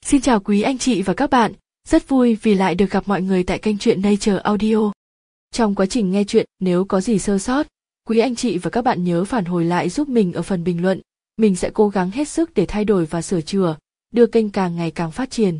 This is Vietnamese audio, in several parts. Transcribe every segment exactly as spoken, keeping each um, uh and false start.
Xin chào quý anh chị và các bạn, rất vui vì lại được gặp mọi người tại kênh truyện Nature Audio. Trong quá trình nghe truyện, nếu có gì sơ sót, quý anh chị và các bạn nhớ phản hồi lại giúp mình ở phần bình luận, mình sẽ cố gắng hết sức để thay đổi và sửa chữa, đưa kênh càng ngày càng phát triển.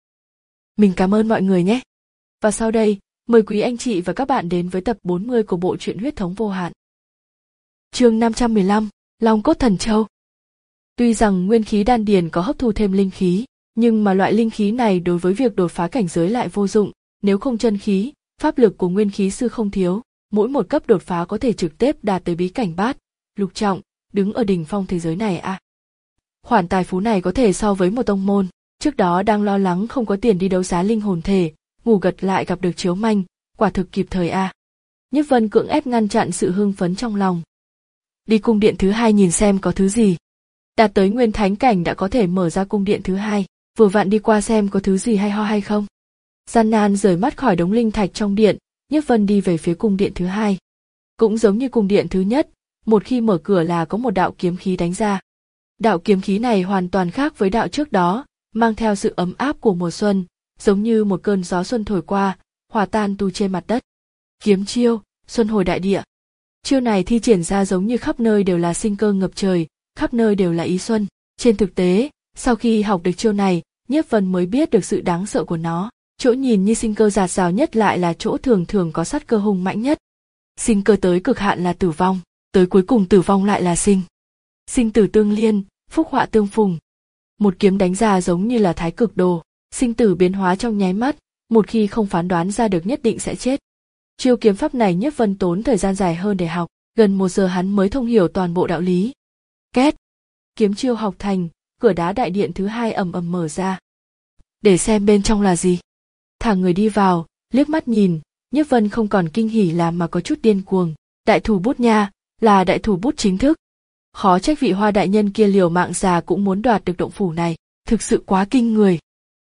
Mình cảm ơn mọi người nhé. Và sau đây, mời quý anh chị và các bạn đến với tập bốn mươi của bộ truyện Huyết thống vô hạn. Chương năm trăm mười lăm, Long cốt thần châu. Tuy rằng nguyên khí đan điền có hấp thu thêm linh khí, nhưng mà loại linh khí này đối với việc đột phá cảnh giới lại vô dụng, nếu không chân khí, pháp lực của nguyên khí sư không thiếu, mỗi một cấp đột phá có thể trực tiếp đạt tới bí cảnh bát, lục trọng, đứng ở đỉnh phong thế giới này à. Khoản tài phú này có thể so với một tông môn, trước đó đang lo lắng không có tiền đi đấu giá linh hồn thể, ngủ gật lại gặp được chiếu manh, quả thực kịp thời à. Nhất Vân cưỡng ép ngăn chặn sự hưng phấn trong lòng. Đi cung điện thứ hai nhìn xem có thứ gì. Đạt tới nguyên thánh cảnh đã có thể mở ra cung điện thứ hai, vừa vặn đi qua xem có thứ gì hay ho hay không. Gian nan rời mắt khỏi đống linh thạch trong điện, Nhất Vân đi về phía cung điện thứ hai. Cũng giống như cung điện thứ nhất, một khi mở cửa là có một đạo kiếm khí đánh ra. Đạo kiếm khí này hoàn toàn khác với đạo trước đó, mang theo sự ấm áp của mùa xuân, giống như một cơn gió xuân thổi qua, hòa tan tu trên mặt đất. Kiếm chiêu, xuân hồi đại địa. Chiêu này thi triển ra giống như khắp nơi đều là sinh cơ ngập trời, khắp nơi đều là ý xuân. Trên thực tế, sau khi học được chiêu này, Nhiếp Vân mới biết được sự đáng sợ của nó. Chỗ nhìn như sinh cơ dạt dào nhất lại là chỗ thường thường có sát cơ hung mãnh nhất. Sinh cơ tới cực hạn là tử vong, tới cuối cùng tử vong lại là sinh. Sinh tử tương liên, phúc họa tương phùng. Một kiếm đánh ra giống như là thái cực đồ, sinh tử biến hóa trong nháy mắt, một khi không phán đoán ra được nhất định sẽ chết. Chiêu kiếm pháp này Nhiếp Vân tốn thời gian dài hơn để học, gần một giờ hắn mới thông hiểu toàn bộ đạo lý. Két, kiếm chiêu học thành, cửa đá đại điện thứ hai ầm ầm mở ra. Để xem bên trong là gì. Thả người đi vào, liếc mắt nhìn, Nhiếp Vân không còn kinh hỉ làm mà có chút điên cuồng. Đại thủ bút nha, là đại thủ bút chính thức. Khó trách vị Hoa đại nhân kia liều mạng già cũng muốn đoạt được động phủ này, thực sự quá kinh người.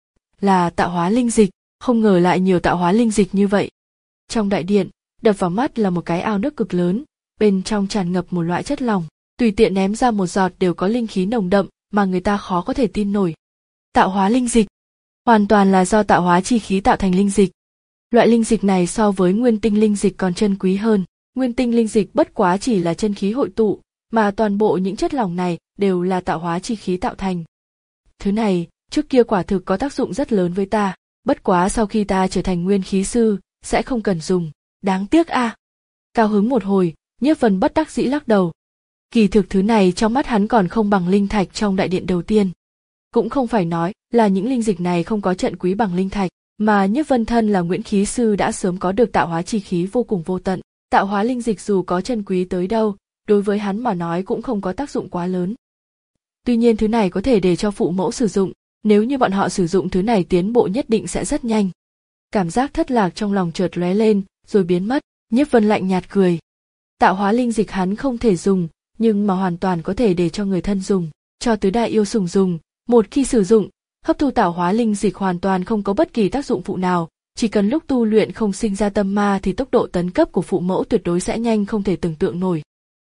Là tạo hóa linh dịch, không ngờ lại nhiều tạo hóa linh dịch như vậy. Trong đại điện, đập vào mắt là một cái ao nước cực lớn, bên trong tràn ngập một loại chất lỏng, tùy tiện ném ra một giọt đều có linh khí nồng đậm mà người ta khó có thể tin nổi. Tạo hóa linh dịch, hoàn toàn là do tạo hóa chi khí tạo thành linh dịch. Loại linh dịch này so với nguyên tinh linh dịch còn chân quý hơn. Nguyên tinh linh dịch bất quá chỉ là chân khí hội tụ, mà toàn bộ những chất lỏng này đều là tạo hóa chi khí tạo thành. Thứ này, trước kia quả thực có tác dụng rất lớn với ta, bất quá sau khi ta trở thành nguyên khí sư, sẽ không cần dùng, đáng tiếc a. À. Cao hứng một hồi, Nhiếp Vân bất đắc dĩ lắc đầu. Kỳ thực thứ này trong mắt hắn còn không bằng linh thạch trong đại điện đầu tiên. Cũng không phải nói là những linh dịch này không có trận quý bằng linh thạch, mà Nhiếp Vân thân là Nguyễn khí sư đã sớm có được tạo hóa chi khí vô cùng vô tận. Tạo hóa linh dịch dù có chân quý tới đâu, đối với hắn mà nói cũng không có tác dụng quá lớn. Tuy nhiên thứ này có thể để cho phụ mẫu sử dụng, nếu như bọn họ sử dụng thứ này tiến bộ nhất định sẽ rất nhanh. Cảm giác thất lạc trong lòng chợt lóe lên, rồi biến mất, Nhiếp Vân lạnh nhạt cười. Tạo hóa linh dịch hắn không thể dùng, nhưng mà hoàn toàn có thể để cho người thân dùng, cho tứ đại yêu sủng dùng. Một khi sử dụng, hấp thu tạo hóa linh dịch hoàn toàn không có bất kỳ tác dụng phụ nào, chỉ cần lúc tu luyện không sinh ra tâm ma thì tốc độ tấn cấp của phụ mẫu tuyệt đối sẽ nhanh không thể tưởng tượng nổi.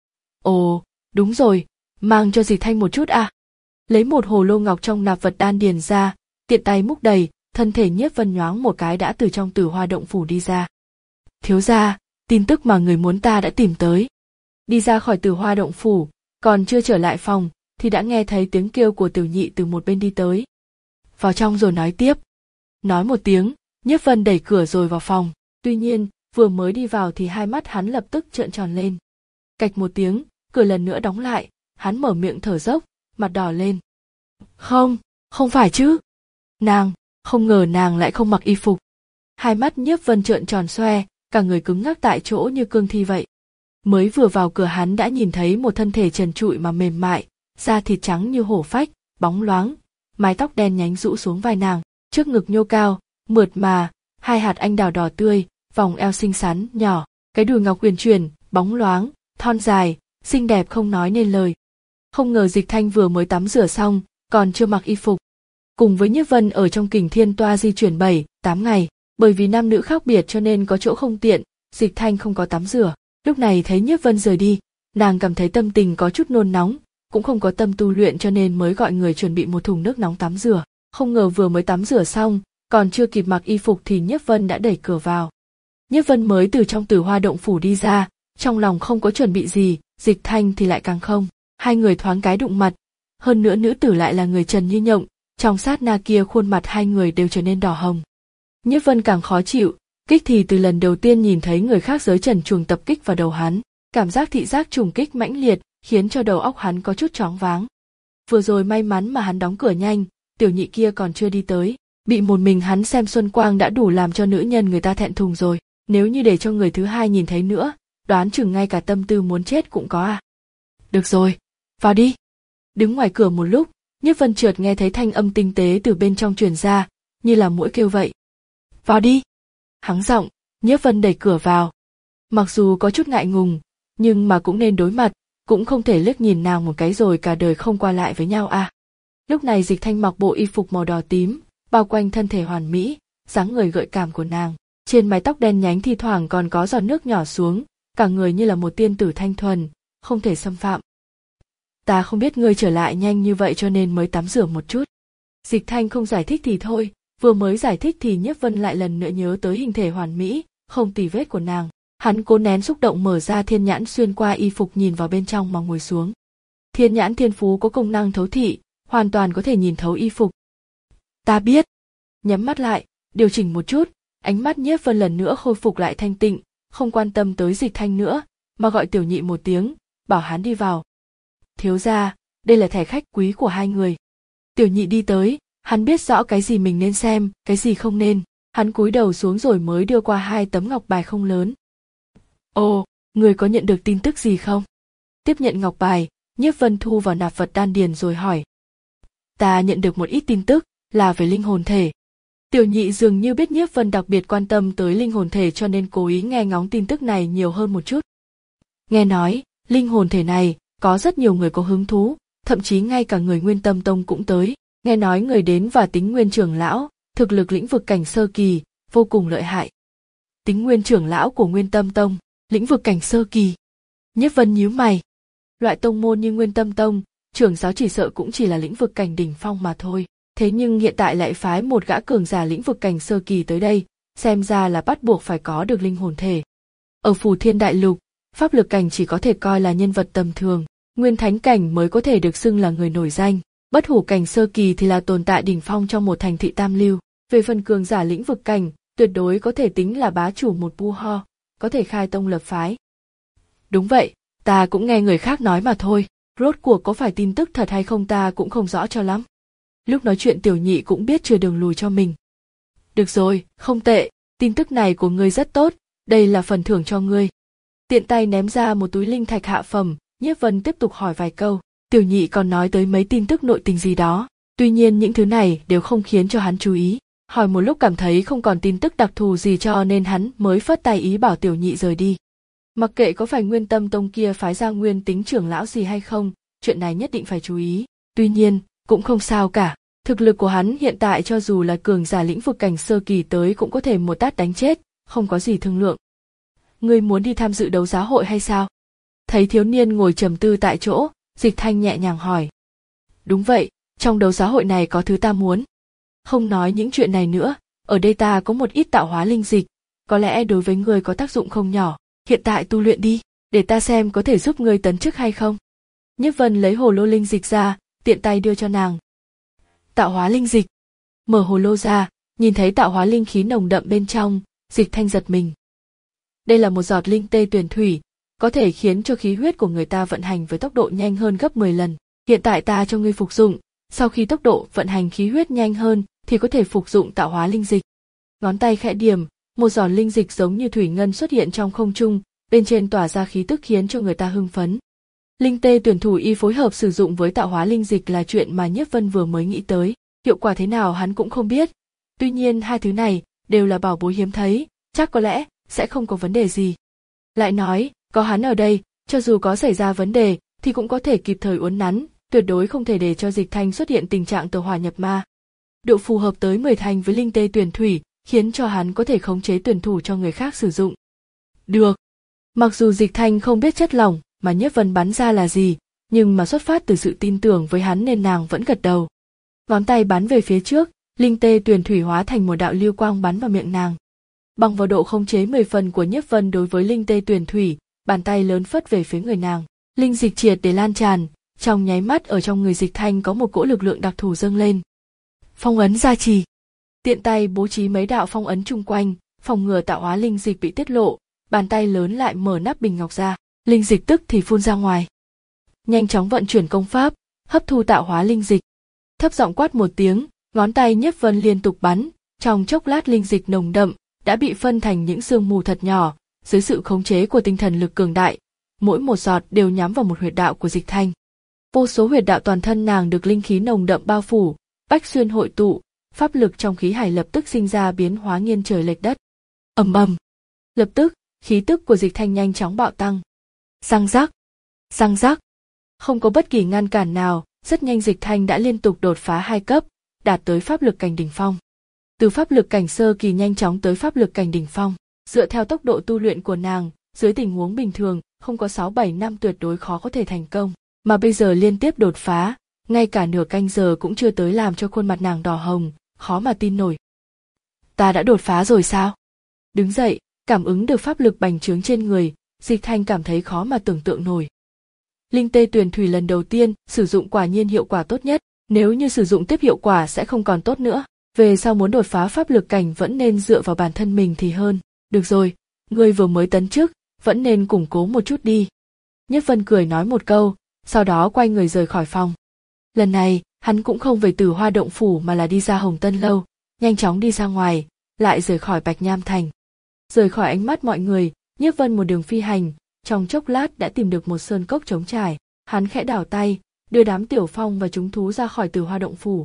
Ồ, đúng rồi, mang cho dì Thanh một chút à. Lấy một hồ lô ngọc trong nạp vật đan điền ra, tiện tay múc đầy, thân thể Nhiếp Vân nhoáng một cái đã từ trong Tử Hoa động phủ đi ra. Thiếu gia, tin tức mà người muốn ta đã tìm tới. Đi ra khỏi Tử Hoa động phủ, còn chưa trở lại phòng, thì đã nghe thấy tiếng kêu của Tiểu Nhị từ một bên đi tới. Vào trong rồi nói tiếp. Nói một tiếng, Nhiếp Vân đẩy cửa rồi vào phòng, tuy nhiên, vừa mới đi vào thì hai mắt hắn lập tức trợn tròn lên. Cạch một tiếng, cửa lần nữa đóng lại, hắn mở miệng thở dốc, mặt đỏ lên. Không, không phải chứ. Nàng, không ngờ nàng lại không mặc y phục. Hai mắt Nhiếp Vân trợn tròn xoe, cả người cứng ngắc tại chỗ như cương thi vậy. Mới vừa vào cửa hắn đã nhìn thấy một thân thể trần trụi mà mềm mại, da thịt trắng như hổ phách, bóng loáng, mái tóc đen nhánh rũ xuống vai nàng, trước ngực nhô cao, mượt mà, hai hạt anh đào đỏ tươi, vòng eo xinh xắn, nhỏ, cái đùi ngọc uyển chuyển, bóng loáng, thon dài, xinh đẹp không nói nên lời. Không ngờ Dịch Thanh vừa mới tắm rửa xong, còn chưa mặc y phục. Cùng với Nhiếp Vân ở trong Kình Thiên Toa di chuyển bảy, tám ngày, bởi vì nam nữ khác biệt cho nên có chỗ không tiện, Dịch Thanh không có tắm rửa. Lúc này thấy Nhiếp Vân rời đi, nàng cảm thấy tâm tình có chút nôn nóng, cũng không có tâm tu luyện cho nên mới gọi người chuẩn bị một thùng nước nóng tắm rửa. Không ngờ vừa mới tắm rửa xong, còn chưa kịp mặc y phục thì Nhiếp Vân đã đẩy cửa vào. Nhiếp Vân mới từ trong Tử Hoa động phủ đi ra, trong lòng không có chuẩn bị gì, Dịch Thanh thì lại càng không. Hai người thoáng cái đụng mặt, hơn nữa nữ tử lại là người trần như nhộng, trong sát na kia khuôn mặt hai người đều trở nên đỏ hồng. Nhiếp Vân càng khó chịu, kích thì từ lần đầu tiên nhìn thấy người khác giới trần truồng tập kích vào đầu hắn, cảm giác thị giác trùng kích mãnh liệt, khiến cho đầu óc hắn có chút choáng váng. Vừa rồi may mắn mà hắn đóng cửa nhanh, tiểu nhị kia còn chưa đi tới, bị một mình hắn xem xuân quang đã đủ làm cho nữ nhân người ta thẹn thùng rồi, nếu như để cho người thứ hai nhìn thấy nữa, đoán chừng ngay cả tâm tư muốn chết cũng có à. Được rồi, vào đi. Đứng ngoài cửa một lúc, Nhiếp Vân chợt nghe thấy thanh âm tinh tế từ bên trong truyền ra, như là muỗi kêu vậy. Vào đi. Hắng giọng, Nhiếp Vân đẩy cửa vào. Mặc dù có chút ngại ngùng, nhưng mà cũng nên đối mặt, cũng không thể liếc nhìn nàng một cái rồi cả đời không qua lại với nhau à. Lúc này Dịch Thanh mặc bộ y phục màu đỏ tím, bao quanh thân thể hoàn mỹ, dáng người gợi cảm của nàng. Trên mái tóc đen nhánh thi thoảng còn có giọt nước nhỏ xuống, cả người như là một tiên tử thanh thuần, không thể xâm phạm. Ta không biết ngươi trở lại nhanh như vậy cho nên mới tắm rửa một chút. Dịch Thanh không giải thích thì thôi, vừa mới giải thích thì Nhiếp Vân lại lần nữa nhớ tới hình thể hoàn mỹ, không tì vết của nàng. Hắn cố nén xúc động mở ra thiên nhãn xuyên qua y phục nhìn vào bên trong mà ngồi xuống. Thiên nhãn thiên phú có công năng thấu thị, hoàn toàn có thể nhìn thấu y phục. Ta biết. Nhắm mắt lại, điều chỉnh một chút, ánh mắt Nhiếp Vân lần nữa khôi phục lại thanh tịnh, không quan tâm tới Dịch Thanh nữa, mà gọi tiểu nhị một tiếng, bảo hắn đi vào. Thiếu gia, đây là thẻ khách quý của hai người. Tiểu nhị đi tới, hắn biết rõ cái gì mình nên xem, cái gì không nên, hắn cúi đầu xuống rồi mới đưa qua hai tấm ngọc bài không lớn. Ồ, người có nhận được tin tức gì không? Tiếp nhận ngọc bài, Nhiếp Vân thu vào nạp vật đan điền rồi hỏi. Ta nhận được một ít tin tức, là về linh hồn thể. Tiểu nhị dường như biết Nhiếp Vân đặc biệt quan tâm tới linh hồn thể cho nên cố ý nghe ngóng tin tức này nhiều hơn một chút. Nghe nói, linh hồn thể này, có rất nhiều người có hứng thú, thậm chí ngay cả người Nguyên Tâm Tông cũng tới. Nghe nói người đến và tính Nguyên trưởng lão, thực lực lĩnh vực cảnh sơ kỳ, vô cùng lợi hại. Tính Nguyên trưởng lão của Nguyên Tâm Tông, lĩnh vực cảnh sơ kỳ. Nhiếp Vân nhíu mày. Loại tông môn như Nguyên Tâm Tông, trưởng giáo chỉ sợ cũng chỉ là lĩnh vực cảnh đỉnh phong mà thôi. Thế nhưng hiện tại lại phái một gã cường giả lĩnh vực cảnh sơ kỳ tới đây, xem ra là bắt buộc phải có được linh hồn thể. Ở Phù Thiên Đại Lục, pháp lực cảnh chỉ có thể coi là nhân vật tầm thường, Nguyên Thánh cảnh mới có thể được xưng là người nổi danh, bất hủ cảnh sơ kỳ thì là tồn tại đỉnh phong trong một thành thị tam lưu. Về phần cường giả lĩnh vực cảnh, tuyệt đối có thể tính là bá chủ một bu ho, có thể khai tông lập phái. Đúng vậy, ta cũng nghe người khác nói mà thôi, rốt cuộc có phải tin tức thật hay không ta cũng không rõ cho lắm. Lúc nói chuyện tiểu nhị cũng biết chưa đường lùi cho mình. Được rồi, không tệ, tin tức này của ngươi rất tốt, đây là phần thưởng cho ngươi. Tiện tay ném ra một túi linh thạch hạ phẩm, Nhiếp Vân tiếp tục hỏi vài câu, tiểu nhị còn nói tới mấy tin tức nội tình gì đó, tuy nhiên những thứ này đều không khiến cho hắn chú ý. Hỏi một lúc cảm thấy không còn tin tức đặc thù gì cho nên hắn mới phất tay ý bảo tiểu nhị rời đi. Mặc kệ có phải Nguyên Tâm Tông kia phái ra Nguyên Tính trưởng lão gì hay không, chuyện này nhất định phải chú ý. Tuy nhiên, cũng không sao cả. Thực lực của hắn hiện tại cho dù là cường giả lĩnh vực cảnh sơ kỳ tới cũng có thể một tát đánh chết, không có gì thương lượng. Ngươi muốn đi tham dự đấu giá hội hay sao? Thấy thiếu niên ngồi trầm tư tại chỗ, Dịch Thanh nhẹ nhàng hỏi. Đúng vậy, trong đấu giá hội này có thứ ta muốn. Không nói những chuyện này nữa, ở đây ta có một ít tạo hóa linh dịch, có lẽ đối với ngươi có tác dụng không nhỏ, hiện tại tu luyện đi, để ta xem có thể giúp ngươi tấn chức hay không. Nhiếp Vân lấy hồ lô linh dịch ra, tiện tay đưa cho nàng. Tạo hóa linh dịch. Mở hồ lô ra, nhìn thấy tạo hóa linh khí nồng đậm bên trong, Dịch Thanh giật mình. Đây là một giọt linh tê tuyển thủy, có thể khiến cho khí huyết của người ta vận hành với tốc độ nhanh hơn gấp mười lần. Hiện tại ta cho ngươi phục dụng, sau khi tốc độ vận hành khí huyết nhanh hơn thì có thể phục dụng tạo hóa linh dịch. Ngón tay khẽ điểm, một giọt linh dịch giống như thủy ngân xuất hiện trong không trung, bên trên tỏa ra khí tức khiến cho người ta hưng phấn. Linh tê tuyển thủ y phối hợp sử dụng với tạo hóa linh dịch là chuyện mà Nhiếp Vân vừa mới nghĩ tới, hiệu quả thế nào hắn cũng không biết. Tuy nhiên hai thứ này đều là bảo bối hiếm thấy, chắc có lẽ sẽ không có vấn đề gì. Lại nói, có hắn ở đây, cho dù có xảy ra vấn đề thì cũng có thể kịp thời uốn nắn, tuyệt đối không thể để cho Dịch Thanh xuất hiện tình trạng tẩu hỏa nhập ma. Độ phù hợp tới mười thành với linh tê tuyển thủy, khiến cho hắn có thể khống chế tuyển thủ cho người khác sử dụng. Được. Mặc dù Dịch Thanh không biết chất lỏng mà Nhiếp Vân bắn ra là gì, nhưng mà xuất phát từ sự tin tưởng với hắn nên nàng vẫn gật đầu. Ngón tay bắn về phía trước, linh tê tuyển thủy hóa thành một đạo lưu quang bắn vào miệng nàng. Bằng vào độ khống chế mười phần của Nhiếp Vân đối với linh tê tuyển thủy, bàn tay lớn phất về phía người nàng. Linh dịch triệt để lan tràn, trong nháy mắt ở trong người Dịch Thanh có một cỗ lực lượng đặc thù dâng lên. Phong ấn gia trì. Tiện tay bố trí mấy đạo phong ấn chung quanh, phòng ngừa tạo hóa linh dịch bị tiết lộ, bàn tay lớn lại mở nắp bình ngọc ra, linh dịch tức thì phun ra ngoài. Nhanh chóng vận chuyển công pháp, hấp thu tạo hóa linh dịch. Thấp giọng quát một tiếng, ngón tay Nhiếp Vân liên tục bắn, trong chốc lát linh dịch nồng đậm đã bị phân thành những sương mù thật nhỏ, dưới sự khống chế của tinh thần lực cường đại, mỗi một giọt đều nhắm vào một huyệt đạo của Dịch Thanh. Vô số huyệt đạo toàn thân nàng được linh khí nồng đậm bao phủ, bách xuyên hội tụ, pháp lực trong khí hải lập tức sinh ra biến hóa nghiêng trời lệch đất. Ầm ầm. Lập tức, khí tức của Dịch Thanh nhanh chóng bạo tăng. Răng rắc, răng rắc. Không có bất kỳ ngăn cản nào, rất nhanh Dịch Thanh đã liên tục đột phá hai cấp, đạt tới pháp lực cảnh đỉnh phong. Từ pháp lực cảnh sơ kỳ nhanh chóng tới pháp lực cảnh đỉnh phong, dựa theo tốc độ tu luyện của nàng, dưới tình huống bình thường, không có sáu bảy năm tuyệt đối khó có thể thành công, mà bây giờ liên tiếp đột phá, ngay cả nửa canh giờ cũng chưa tới làm cho khuôn mặt nàng đỏ hồng, khó mà tin nổi. Ta đã đột phá rồi sao? Đứng dậy, cảm ứng được pháp lực bành trướng trên người, Dịch Thanh cảm thấy khó mà tưởng tượng nổi. Linh tê tuyển thủy lần đầu tiên sử dụng quả nhiên hiệu quả tốt nhất, nếu như sử dụng tiếp hiệu quả sẽ không còn tốt nữa. Về sau muốn đột phá pháp lực cảnh vẫn nên dựa vào bản thân mình thì hơn. Được rồi, ngươi vừa mới tấn chức, vẫn nên củng cố một chút đi. Nhiếp Vân cười nói một câu, sau đó quay người rời khỏi phòng. Lần này, hắn cũng không về Tử Hoa động phủ mà là đi ra Hồng Tân lâu, nhanh chóng đi ra ngoài, lại rời khỏi Bạch Nham thành. Rời khỏi ánh mắt mọi người, Nhiếp Vân một đường phi hành, trong chốc lát đã tìm được một sơn cốc trống trải, hắn khẽ đảo tay, đưa đám Tiểu Phong và chúng thú ra khỏi Tử Hoa động phủ.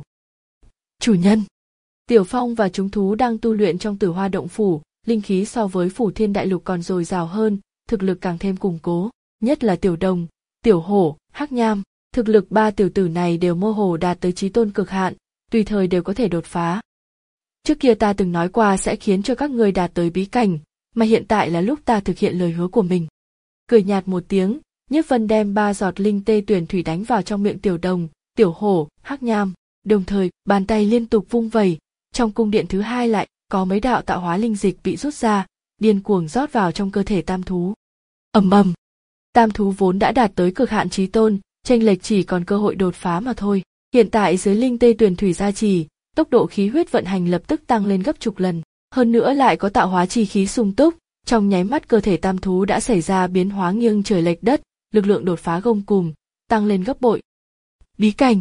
Chủ nhân. Tiểu Phong và chúng thú đang tu luyện trong Tử Hoa động phủ, linh khí so với Phủ Thiên Đại Lục còn dồi dào hơn, thực lực càng thêm củng cố, nhất là Tiểu Đồng, Tiểu Hổ, Hắc Nham, thực lực ba tiểu tử này đều mơ hồ đạt tới chí tôn cực hạn, tùy thời đều có thể đột phá. Trước kia ta từng nói qua sẽ khiến cho các ngươi đạt tới bí cảnh, mà hiện tại là lúc ta thực hiện lời hứa của mình. Cười nhạt một tiếng, Nhiếp Vân đem ba giọt linh tê tuyển thủy đánh vào trong miệng Tiểu Đồng, Tiểu Hổ, Hắc Nham, đồng thời bàn tay liên tục vung vẩy, trong cung điện thứ hai lại có mấy đạo tạo hóa linh dịch bị rút ra, điên cuồng rót vào trong cơ thể tam thú. Ầm ầm. Tam thú vốn đã đạt tới cực hạn chí tôn, chênh lệch chỉ còn cơ hội đột phá mà thôi. Hiện tại dưới linh tê tuyển thủy gia trì, tốc độ khí huyết vận hành lập tức tăng lên gấp chục lần, hơn nữa lại có tạo hóa chi khí sung túc, trong nháy mắt cơ thể tam thú đã xảy ra biến hóa nghiêng trời lệch đất, lực lượng đột phá gông cùm, tăng lên gấp bội. Bí cảnh.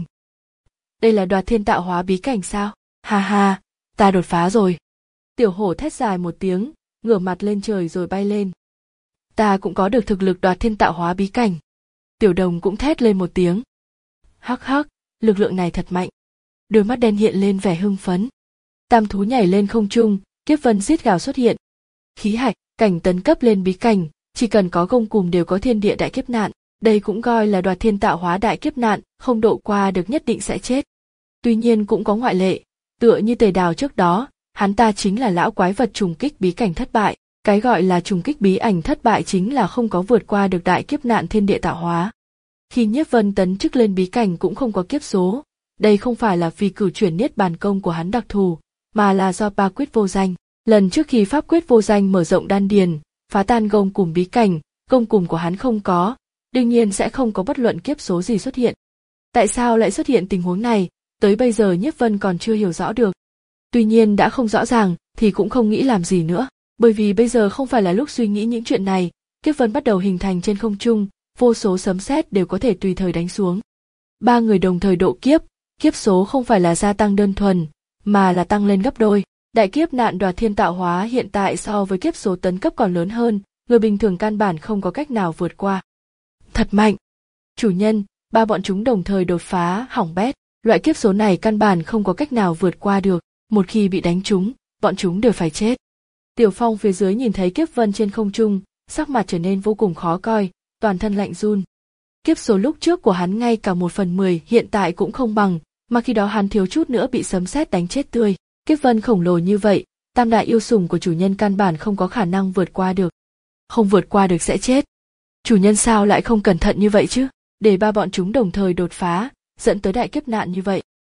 Đây là Đoạt Thiên tạo hóa bí cảnh sao? Ha ha, ta đột phá rồi. Tiểu Hổ thét dài một tiếng, ngửa mặt lên trời rồi bay lên. Ta cũng có được thực lực Đoạt Thiên tạo hóa bí cảnh. Tiểu Đồng cũng thét lên một tiếng. Hắc hắc, lực lượng này thật mạnh. Đôi mắt đen hiện lên vẻ hưng phấn. Tam thú nhảy lên không trung, kiếp vân rít gào xuất hiện. Khí hạch, cảnh tấn cấp lên bí cảnh, chỉ cần có gông cùm đều có thiên địa đại kiếp nạn. Đây cũng coi là Đoạt Thiên tạo hóa đại kiếp nạn, không độ qua được nhất định sẽ chết. Tuy nhiên cũng có ngoại lệ, tựa như Tề Đào trước đó, hắn ta chính là lão quái vật trùng kích bí cảnh thất bại. Cái gọi là trùng kích bí ảnh thất bại chính là không có vượt qua được đại kiếp nạn thiên địa tạo hóa. Khi Nhiếp Vân tấn chức lên bí cảnh cũng không có kiếp số, đây không phải là vì cửu chuyển niết bàn công của hắn đặc thù, mà là do ba quyết vô danh. Lần trước khi pháp quyết vô danh mở rộng đan điền, phá tan gông cùm bí cảnh, gông cùm của hắn không có, đương nhiên sẽ không có bất luận kiếp số gì xuất hiện. Tại sao lại xuất hiện tình huống này, tới bây giờ Nhiếp Vân còn chưa hiểu rõ được. Tuy nhiên đã không rõ ràng thì cũng không nghĩ làm gì nữa, bởi vì bây giờ không phải là lúc suy nghĩ những chuyện này, kiếp vân bắt đầu hình thành trên không trung, vô số sấm sét đều có thể tùy thời đánh xuống. Ba người đồng thời độ kiếp, kiếp số không phải là gia tăng đơn thuần, mà là tăng lên gấp đôi. Đại kiếp nạn Đoạt Thiên tạo hóa hiện tại so với kiếp số tấn cấp còn lớn hơn, người bình thường căn bản không có cách nào vượt qua. Thật mạnh. Chủ nhân, ba bọn chúng đồng thời đột phá, hỏng bét, loại kiếp số này căn bản không có cách nào vượt qua được, một khi bị đánh trúng, bọn chúng đều phải chết. Tiểu Phong phía dưới nhìn thấy kiếp vân trên không trung, sắc mặt trở nên vô cùng khó coi, toàn thân lạnh run. Kiếp số lúc trước của hắn ngay cả một phần mười hiện tại cũng không bằng, mà khi đó hắn thiếu chút nữa bị sấm sét đánh chết tươi. Kiếp vân khổng lồ như vậy, tam đại yêu sủng của chủ nhân căn bản không có khả năng vượt qua được. Không vượt qua được sẽ chết. Chủ nhân sao lại không cẩn thận như vậy chứ, để ba bọn chúng đồng thời đột phá, dẫn tới đại kiếp nạn như vậy.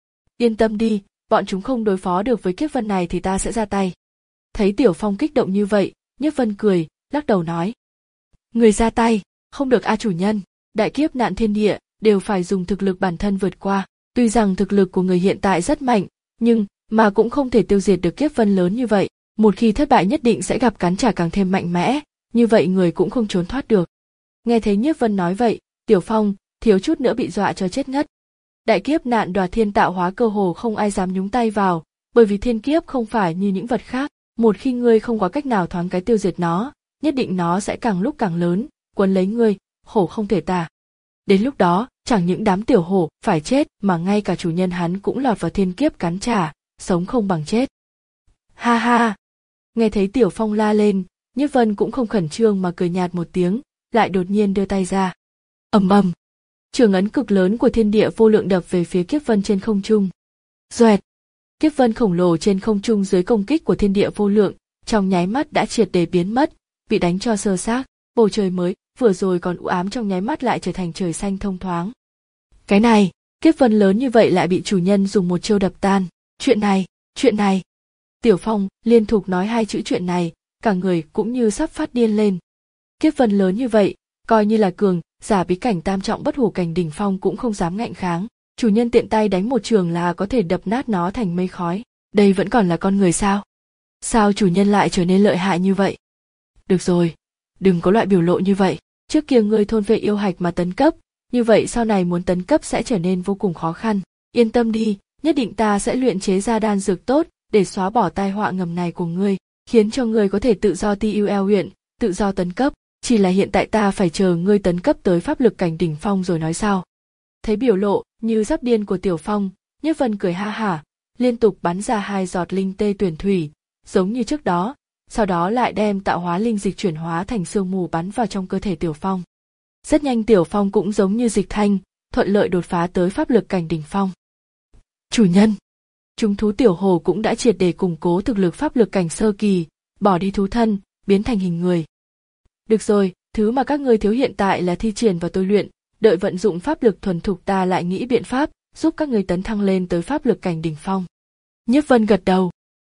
Yên tâm đi, bọn chúng không đối phó được với Kiếp Vân này thì ta sẽ ra tay. Thấy Tiểu Phong kích động như vậy, Nhiếp Vân cười, lắc đầu nói. Người ra tay, không được a chủ nhân, đại kiếp nạn thiên địa, đều phải dùng thực lực bản thân vượt qua. Tuy rằng thực lực của người hiện tại rất mạnh, nhưng mà cũng không thể tiêu diệt được Kiếp Vân lớn như vậy. Một khi thất bại nhất định sẽ gặp cắn trả càng thêm mạnh mẽ, như vậy người cũng không trốn thoát được. Nghe thấy Nhiếp Vân nói vậy, Tiểu Phong thiếu chút nữa bị dọa cho chết ngất. Đại kiếp nạn đoạt thiên tạo hóa cơ hồ không ai dám nhúng tay vào, bởi vì thiên kiếp không phải như những vật khác, một khi ngươi không có cách nào thoáng cái tiêu diệt nó, nhất định nó sẽ càng lúc càng lớn, quấn lấy ngươi, khổ không thể tả. Đến lúc đó, chẳng những đám tiểu hổ phải chết mà ngay cả chủ nhân hắn cũng lọt vào thiên kiếp cắn trả, sống không bằng chết. Ha ha! Nghe thấy Tiểu Phong la lên, Nhiếp Vân cũng không khẩn trương mà cười nhạt một tiếng, lại đột nhiên đưa tay ra. Ầm ầm! Trường ấn cực lớn của thiên địa vô lượng đập về phía Kiếp Vân trên không trung. Doẹt! Kiếp Vân khổng lồ trên không trung dưới công kích của thiên địa vô lượng, trong nháy mắt đã triệt để biến mất, bị đánh cho sơ xác. Bầu trời mới vừa rồi còn u ám trong nháy mắt lại trở thành trời xanh thông thoáng. Cái này, Kiếp Vân lớn như vậy lại bị chủ nhân dùng một chiêu đập tan. Chuyện này, chuyện này. Tiểu Phong liên tục nói hai chữ chuyện này, cả người cũng như sắp phát điên lên. Kiếp Vân lớn như vậy, coi như là cường giả bí cảnh tam trọng bất hủ cảnh đỉnh phong cũng không dám ngạnh kháng. Chủ nhân tiện tay đánh một trường là có thể đập nát nó thành mây khói. Đây vẫn còn là con người sao? Sao chủ nhân lại trở nên lợi hại như vậy? Được rồi, đừng có loại biểu lộ như vậy. Trước kia ngươi thôn vệ yêu hạch mà tấn cấp, như vậy sau này muốn tấn cấp sẽ trở nên vô cùng khó khăn. Yên tâm đi, nhất định ta sẽ luyện chế ra đan dược tốt để xóa bỏ tai họa ngầm này của ngươi, khiến cho ngươi có thể tự do ti ưu eo huyện, tự do tấn cấp. Chỉ là hiện tại ta phải chờ ngươi tấn cấp tới pháp lực cảnh đỉnh phong rồi nói sao. Thấy biểu lộ như sắp điên của Tiểu Phong, Nhiếp Vân cười ha hả, liên tục bắn ra hai giọt linh tê tuyển thủy, giống như trước đó, sau đó lại đem tạo hóa linh dịch chuyển hóa thành sương mù bắn vào trong cơ thể Tiểu Phong. Rất nhanh Tiểu Phong cũng giống như Dịch Thanh, thuận lợi đột phá tới pháp lực cảnh đỉnh phong. Chủ nhân, chúng thú tiểu hồ cũng đã triệt để củng cố thực lực pháp lực cảnh sơ kỳ, bỏ đi thú thân, biến thành hình người. Được rồi, thứ mà các ngươi thiếu hiện tại là thi triển và tôi luyện, đợi vận dụng pháp lực thuần thục ta lại nghĩ biện pháp giúp các ngươi tấn thăng lên tới pháp lực cảnh đỉnh phong. Nhiếp Vân gật đầu.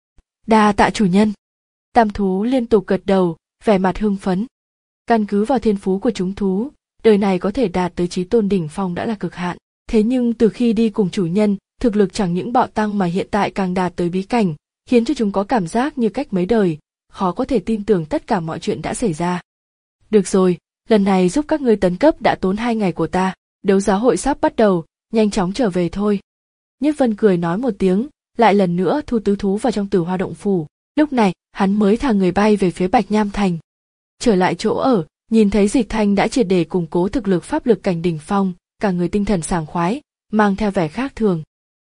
Đa tạ chủ nhân. Tam thú liên tục gật đầu, vẻ mặt hưng phấn. Căn cứ vào thiên phú của chúng thú, đời này có thể đạt tới chí tôn đỉnh phong đã là cực hạn. Thế nhưng từ khi đi cùng chủ nhân, thực lực chẳng những bạo tăng mà hiện tại càng đạt tới bí cảnh, khiến cho chúng có cảm giác như cách mấy đời, khó có thể tin tưởng tất cả mọi chuyện đã xảy ra. Được rồi, lần này giúp các ngươi tấn cấp đã tốn hai ngày của ta, đấu giá hội sắp bắt đầu, nhanh chóng trở về thôi. Nhiếp Vân cười nói một tiếng, lại lần nữa thu tứ thú vào trong Tử Hoa động phủ. Lúc này, hắn mới thả người bay về phía Bạch Nham Thành. Trở lại chỗ ở, nhìn thấy Dịch Thanh đã triệt để củng cố thực lực pháp lực cảnh đỉnh phong, cả người tinh thần sảng khoái, mang theo vẻ khác thường.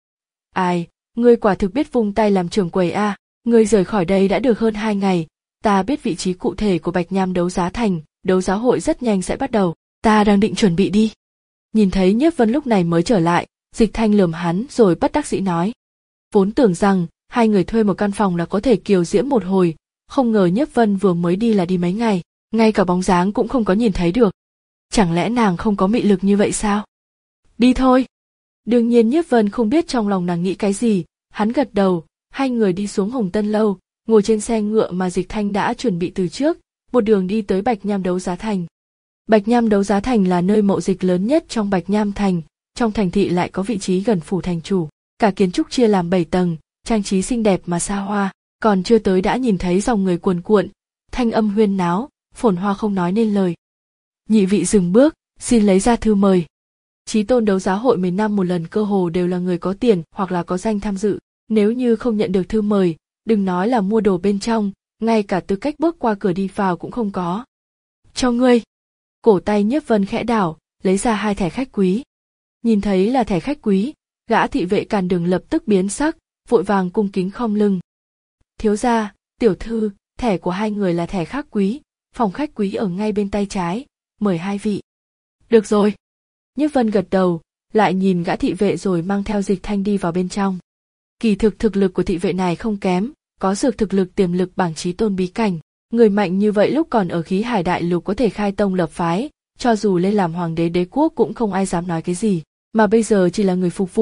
Ai, ngươi quả thực biết vung tay làm trưởng quầy a, ngươi rời khỏi đây đã được hơn hai ngày, ta biết vị trí cụ thể của Bạch Nham đấu giá thành, đấu giá hội rất nhanh sẽ bắt đầu, ta đang định chuẩn bị đi. Nhìn thấy Nhiếp Vân lúc này mới trở lại, Dịch Thanh lườm hắn rồi bất đắc dĩ nói. Vốn tưởng rằng hai người thuê một căn phòng là có thể kiều diễm một hồi, không ngờ Nhiếp Vân vừa mới đi là đi mấy ngày, ngay cả bóng dáng cũng không có nhìn thấy được. Chẳng lẽ nàng không có mị lực như vậy sao? Đi thôi. Đương nhiên Nhiếp Vân không biết trong lòng nàng nghĩ cái gì, hắn gật đầu, hai người đi xuống Hồng Tân Lâu, ngồi trên xe ngựa mà Dịch Thanh đã chuẩn bị từ trước, một đường đi tới Bạch Nham đấu giá thành. Bạch Nham đấu giá thành là nơi mậu dịch lớn nhất trong Bạch Nham thành, trong thành thị lại có vị trí gần phủ thành chủ, cả kiến trúc chia làm bảy tầng, trang trí xinh đẹp mà xa hoa, còn chưa tới đã nhìn thấy dòng người cuồn cuộn, thanh âm huyên náo, phồn hoa không nói nên lời. Nhị vị dừng bước, xin lấy ra thư mời. Chí tôn đấu giá hội mười năm một lần cơ hồ đều là người có tiền hoặc là có danh tham dự, nếu như không nhận được thư mời, đừng nói là mua đồ bên trong, ngay cả tư cách bước qua cửa đi vào cũng không có. Cho ngươi. Cổ tay Nhiếp Vân khẽ đảo, lấy ra hai thẻ khách quý. Nhìn thấy là thẻ khách quý, gã thị vệ càn đường lập tức biến sắc, vội vàng cung kính khom lưng. Thiếu gia, tiểu thư, thẻ của hai người là thẻ khách quý, phòng khách quý ở ngay bên tay trái, mời hai vị. Được rồi. Nhiếp Vân gật đầu, lại nhìn gã thị vệ rồi mang theo Dịch Thanh đi vào bên trong. Kỳ thực thực lực của thị vệ này không kém, có dược thực lực tiềm lực bảng chí tôn bí cảnh. Người mạnh như vậy lúc còn ở khí hải đại lục có thể khai tông lập phái, cho dù lên làm hoàng đế đế quốc cũng không ai dám nói cái gì, mà bây giờ chỉ là người phục vụ,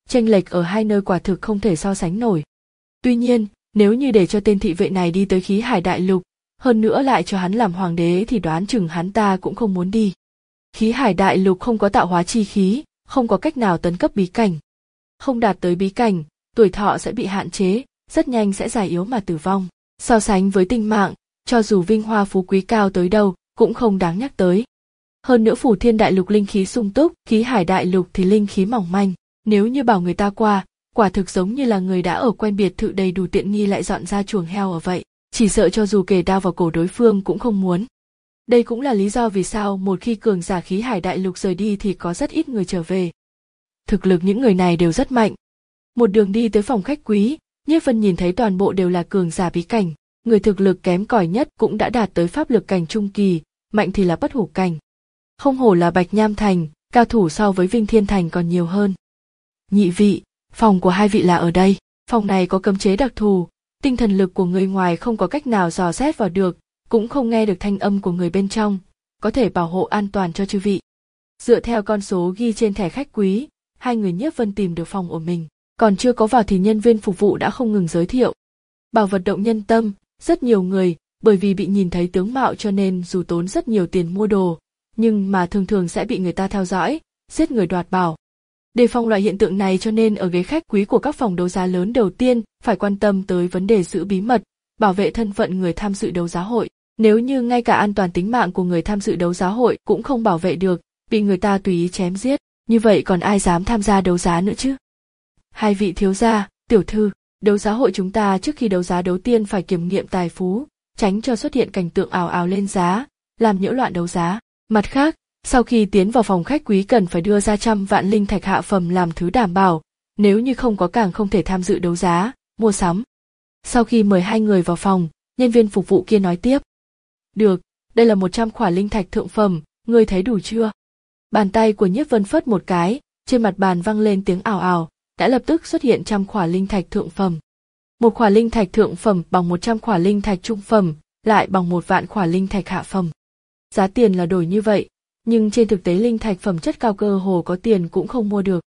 chênh lệch ở hai nơi quả thực không thể so sánh nổi. Tuy nhiên, nếu như để cho tên thị vệ này đi tới khí hải đại lục, hơn nữa lại cho hắn làm hoàng đế thì đoán chừng hắn ta cũng không muốn đi. Khí hải đại lục không có tạo hóa chi khí, không có cách nào tấn cấp bí cảnh. Không đạt tới bí cảnh, tuổi thọ sẽ bị hạn chế, rất nhanh sẽ già yếu mà tử vong. So sánh với tinh mạng, cho dù vinh hoa phú quý cao tới đâu, cũng không đáng nhắc tới. Hơn nữa Phủ Thiên đại lục linh khí sung túc, khí hải đại lục thì linh khí mỏng manh. Nếu như bảo người ta qua, quả thực giống như là người đã ở quen biệt thự đầy đủ tiện nghi lại dọn ra chuồng heo ở vậy. Chỉ sợ cho dù kề đao vào cổ đối phương cũng không muốn. Đây cũng là lý do vì sao một khi cường giả khí hải đại lục rời đi thì có rất ít người trở về. Thực lực những người này đều rất mạnh. Một đường đi tới phòng khách quý, Nhiếp Vân nhìn thấy toàn bộ đều là cường giả bí cảnh, người thực lực kém cỏi nhất cũng đã đạt tới pháp lực cảnh trung kỳ, mạnh thì là bất hủ cảnh. Không hổ là Bạch Nham Thành, cao thủ so với Vinh Thiên Thành còn nhiều hơn. Nhị vị, phòng của hai vị là ở đây. Phòng này có cấm chế đặc thù, tinh thần lực của người ngoài không có cách nào dò xét vào được, cũng không nghe được thanh âm của người bên trong, có thể bảo hộ an toàn cho chư vị. Dựa theo con số ghi trên thẻ khách quý, hai người Nhiếp Vân tìm được phòng của mình. Còn chưa có vào thì nhân viên phục vụ đã không ngừng giới thiệu. Bảo vật động nhân tâm, rất nhiều người, bởi vì bị nhìn thấy tướng mạo cho nên dù tốn rất nhiều tiền mua đồ, nhưng mà thường thường sẽ bị người ta theo dõi, giết người đoạt bảo. Đề phòng loại hiện tượng này cho nên ở ghế khách quý của các phòng đấu giá lớn đầu tiên phải quan tâm tới vấn đề giữ bí mật, bảo vệ thân phận người tham dự đấu giá hội. Nếu như ngay cả an toàn tính mạng của người tham dự đấu giá hội cũng không bảo vệ được, bị người ta tùy ý chém giết, như vậy còn ai dám tham gia đấu giá nữa chứ? Hai vị thiếu gia, tiểu thư, đấu giá hội chúng ta trước khi đấu giá đầu tiên phải kiểm nghiệm tài phú, tránh cho xuất hiện cảnh tượng ào ào lên giá, làm nhiễu loạn đấu giá. Mặt khác, sau khi tiến vào phòng khách quý cần phải đưa ra trăm vạn linh thạch hạ phẩm làm thứ đảm bảo, nếu như không có càng không thể tham dự đấu giá, mua sắm. Sau khi mời hai người vào phòng, nhân viên phục vụ kia nói tiếp. Được, đây là một trăm khỏa linh thạch thượng phẩm, ngươi thấy đủ chưa? Bàn tay của Nhiếp Vân phất một cái, trên mặt bàn vang lên tiếng ào ào, đã lập tức xuất hiện trăm khỏa linh thạch thượng phẩm. Một khỏa linh thạch thượng phẩm bằng một trăm khỏa linh thạch trung phẩm, lại bằng một vạn khỏa linh thạch hạ phẩm. Giá tiền là đổi như vậy, nhưng trên thực tế linh thạch phẩm chất cao cơ hồ có tiền cũng không mua được.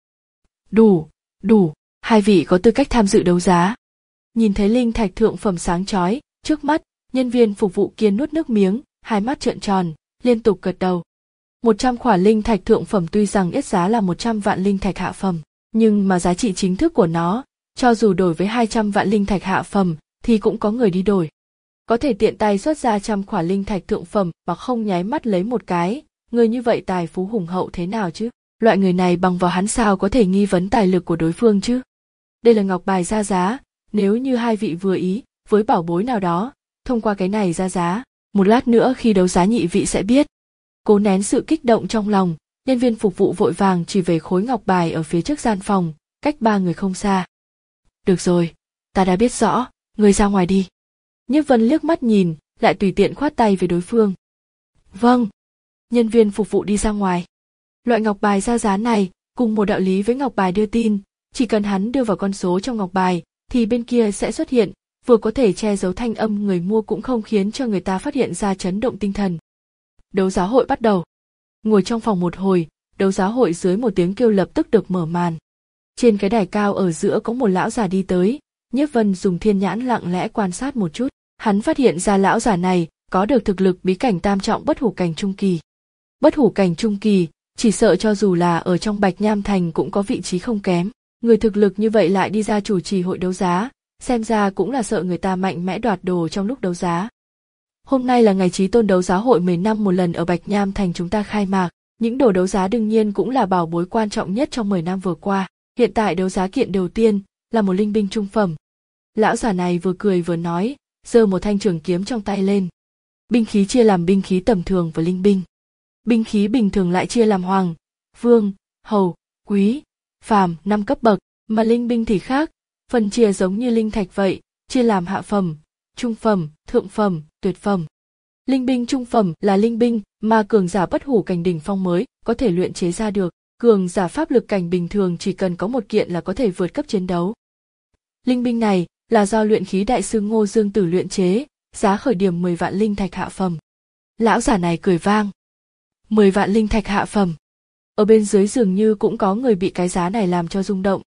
Đủ, đủ, hai vị có tư cách tham dự đấu giá. Nhìn thấy linh thạch thượng phẩm sáng chói, trước mắt, nhân viên phục vụ kia nuốt nước miếng, hai mắt trợn tròn, liên tục gật đầu. Một trăm khỏa linh thạch thượng phẩm tuy rằng ít giá là một trăm vạn linh thạch hạ phẩm, nhưng mà giá trị chính thức của nó, cho dù đổi với hai trăm vạn linh thạch hạ phẩm, thì cũng có người đi đổi. Có thể tiện tay xuất ra trăm khỏa linh thạch thượng phẩm mà không nháy mắt lấy một cái, người như vậy tài phú hùng hậu thế nào chứ? Loại người này bằng vào hắn sao có thể nghi vấn tài lực của đối phương chứ? Đây là ngọc bài ra giá, nếu như hai vị vừa ý, với bảo bối nào đó, thông qua cái này ra giá, một lát nữa khi đấu giá nhị vị sẽ biết. Cố nén sự kích động trong lòng, nhân viên phục vụ vội vàng chỉ về khối ngọc bài ở phía trước gian phòng, cách ba người không xa. Được rồi, ta đã biết rõ, người ra ngoài đi. Nhiếp Vân liếc mắt nhìn, lại tùy tiện khoát tay với đối phương. Vâng. Nhân viên phục vụ đi ra ngoài. Loại ngọc bài ra giá này, cùng một đạo lý với ngọc bài đưa tin, chỉ cần hắn đưa vào con số trong ngọc bài, thì bên kia sẽ xuất hiện, vừa có thể che giấu thanh âm người mua cũng không khiến cho người ta phát hiện ra chấn động tinh thần. Đấu giá hội bắt đầu. Ngồi trong phòng một hồi, đấu giá hội dưới một tiếng kêu lập tức được mở màn. Trên cái đài cao ở giữa có một lão già đi tới, Nhiếp Vân dùng thiên nhãn lặng lẽ quan sát một chút, hắn phát hiện ra lão già này có được thực lực bí cảnh tam trọng bất hủ cảnh trung kỳ. Bất hủ cảnh trung kỳ, chỉ sợ cho dù là ở trong Bạch Nham Thành cũng có vị trí không kém. Người thực lực như vậy lại đi ra chủ trì hội đấu giá, xem ra cũng là sợ người ta mạnh mẽ đoạt đồ trong lúc đấu giá. Hôm nay là ngày Chí Tôn đấu giá hội mười năm một lần ở Bạch Nham Thành chúng ta khai mạc, những đồ đấu giá đương nhiên cũng là bảo bối quan trọng nhất trong mười năm vừa qua. Hiện tại đấu giá kiện đầu tiên là một linh binh trung phẩm. Lão già này vừa cười vừa nói, giơ một thanh trường kiếm trong tay lên. Binh khí chia làm binh khí tầm thường và linh binh. Binh khí bình thường lại chia làm hoàng, vương, hầu, quý, phàm năm cấp bậc, mà linh binh thì khác, phần chia giống như linh thạch vậy, chia làm hạ phẩm, trung phẩm, thượng phẩm, tuyệt phẩm. Linh binh trung phẩm là linh binh mà cường giả bất hủ cảnh đỉnh phong mới có thể luyện chế ra được, cường giả pháp lực cảnh bình thường chỉ cần có một kiện là có thể vượt cấp chiến đấu. Linh binh này là do luyện khí đại sư Ngô Dương Tử luyện chế, giá khởi điểm mười vạn linh thạch hạ phẩm. Lão giả này cười vang. mười vạn linh thạch hạ phẩm. Ở bên dưới dường như cũng có người bị cái giá này làm cho rung động,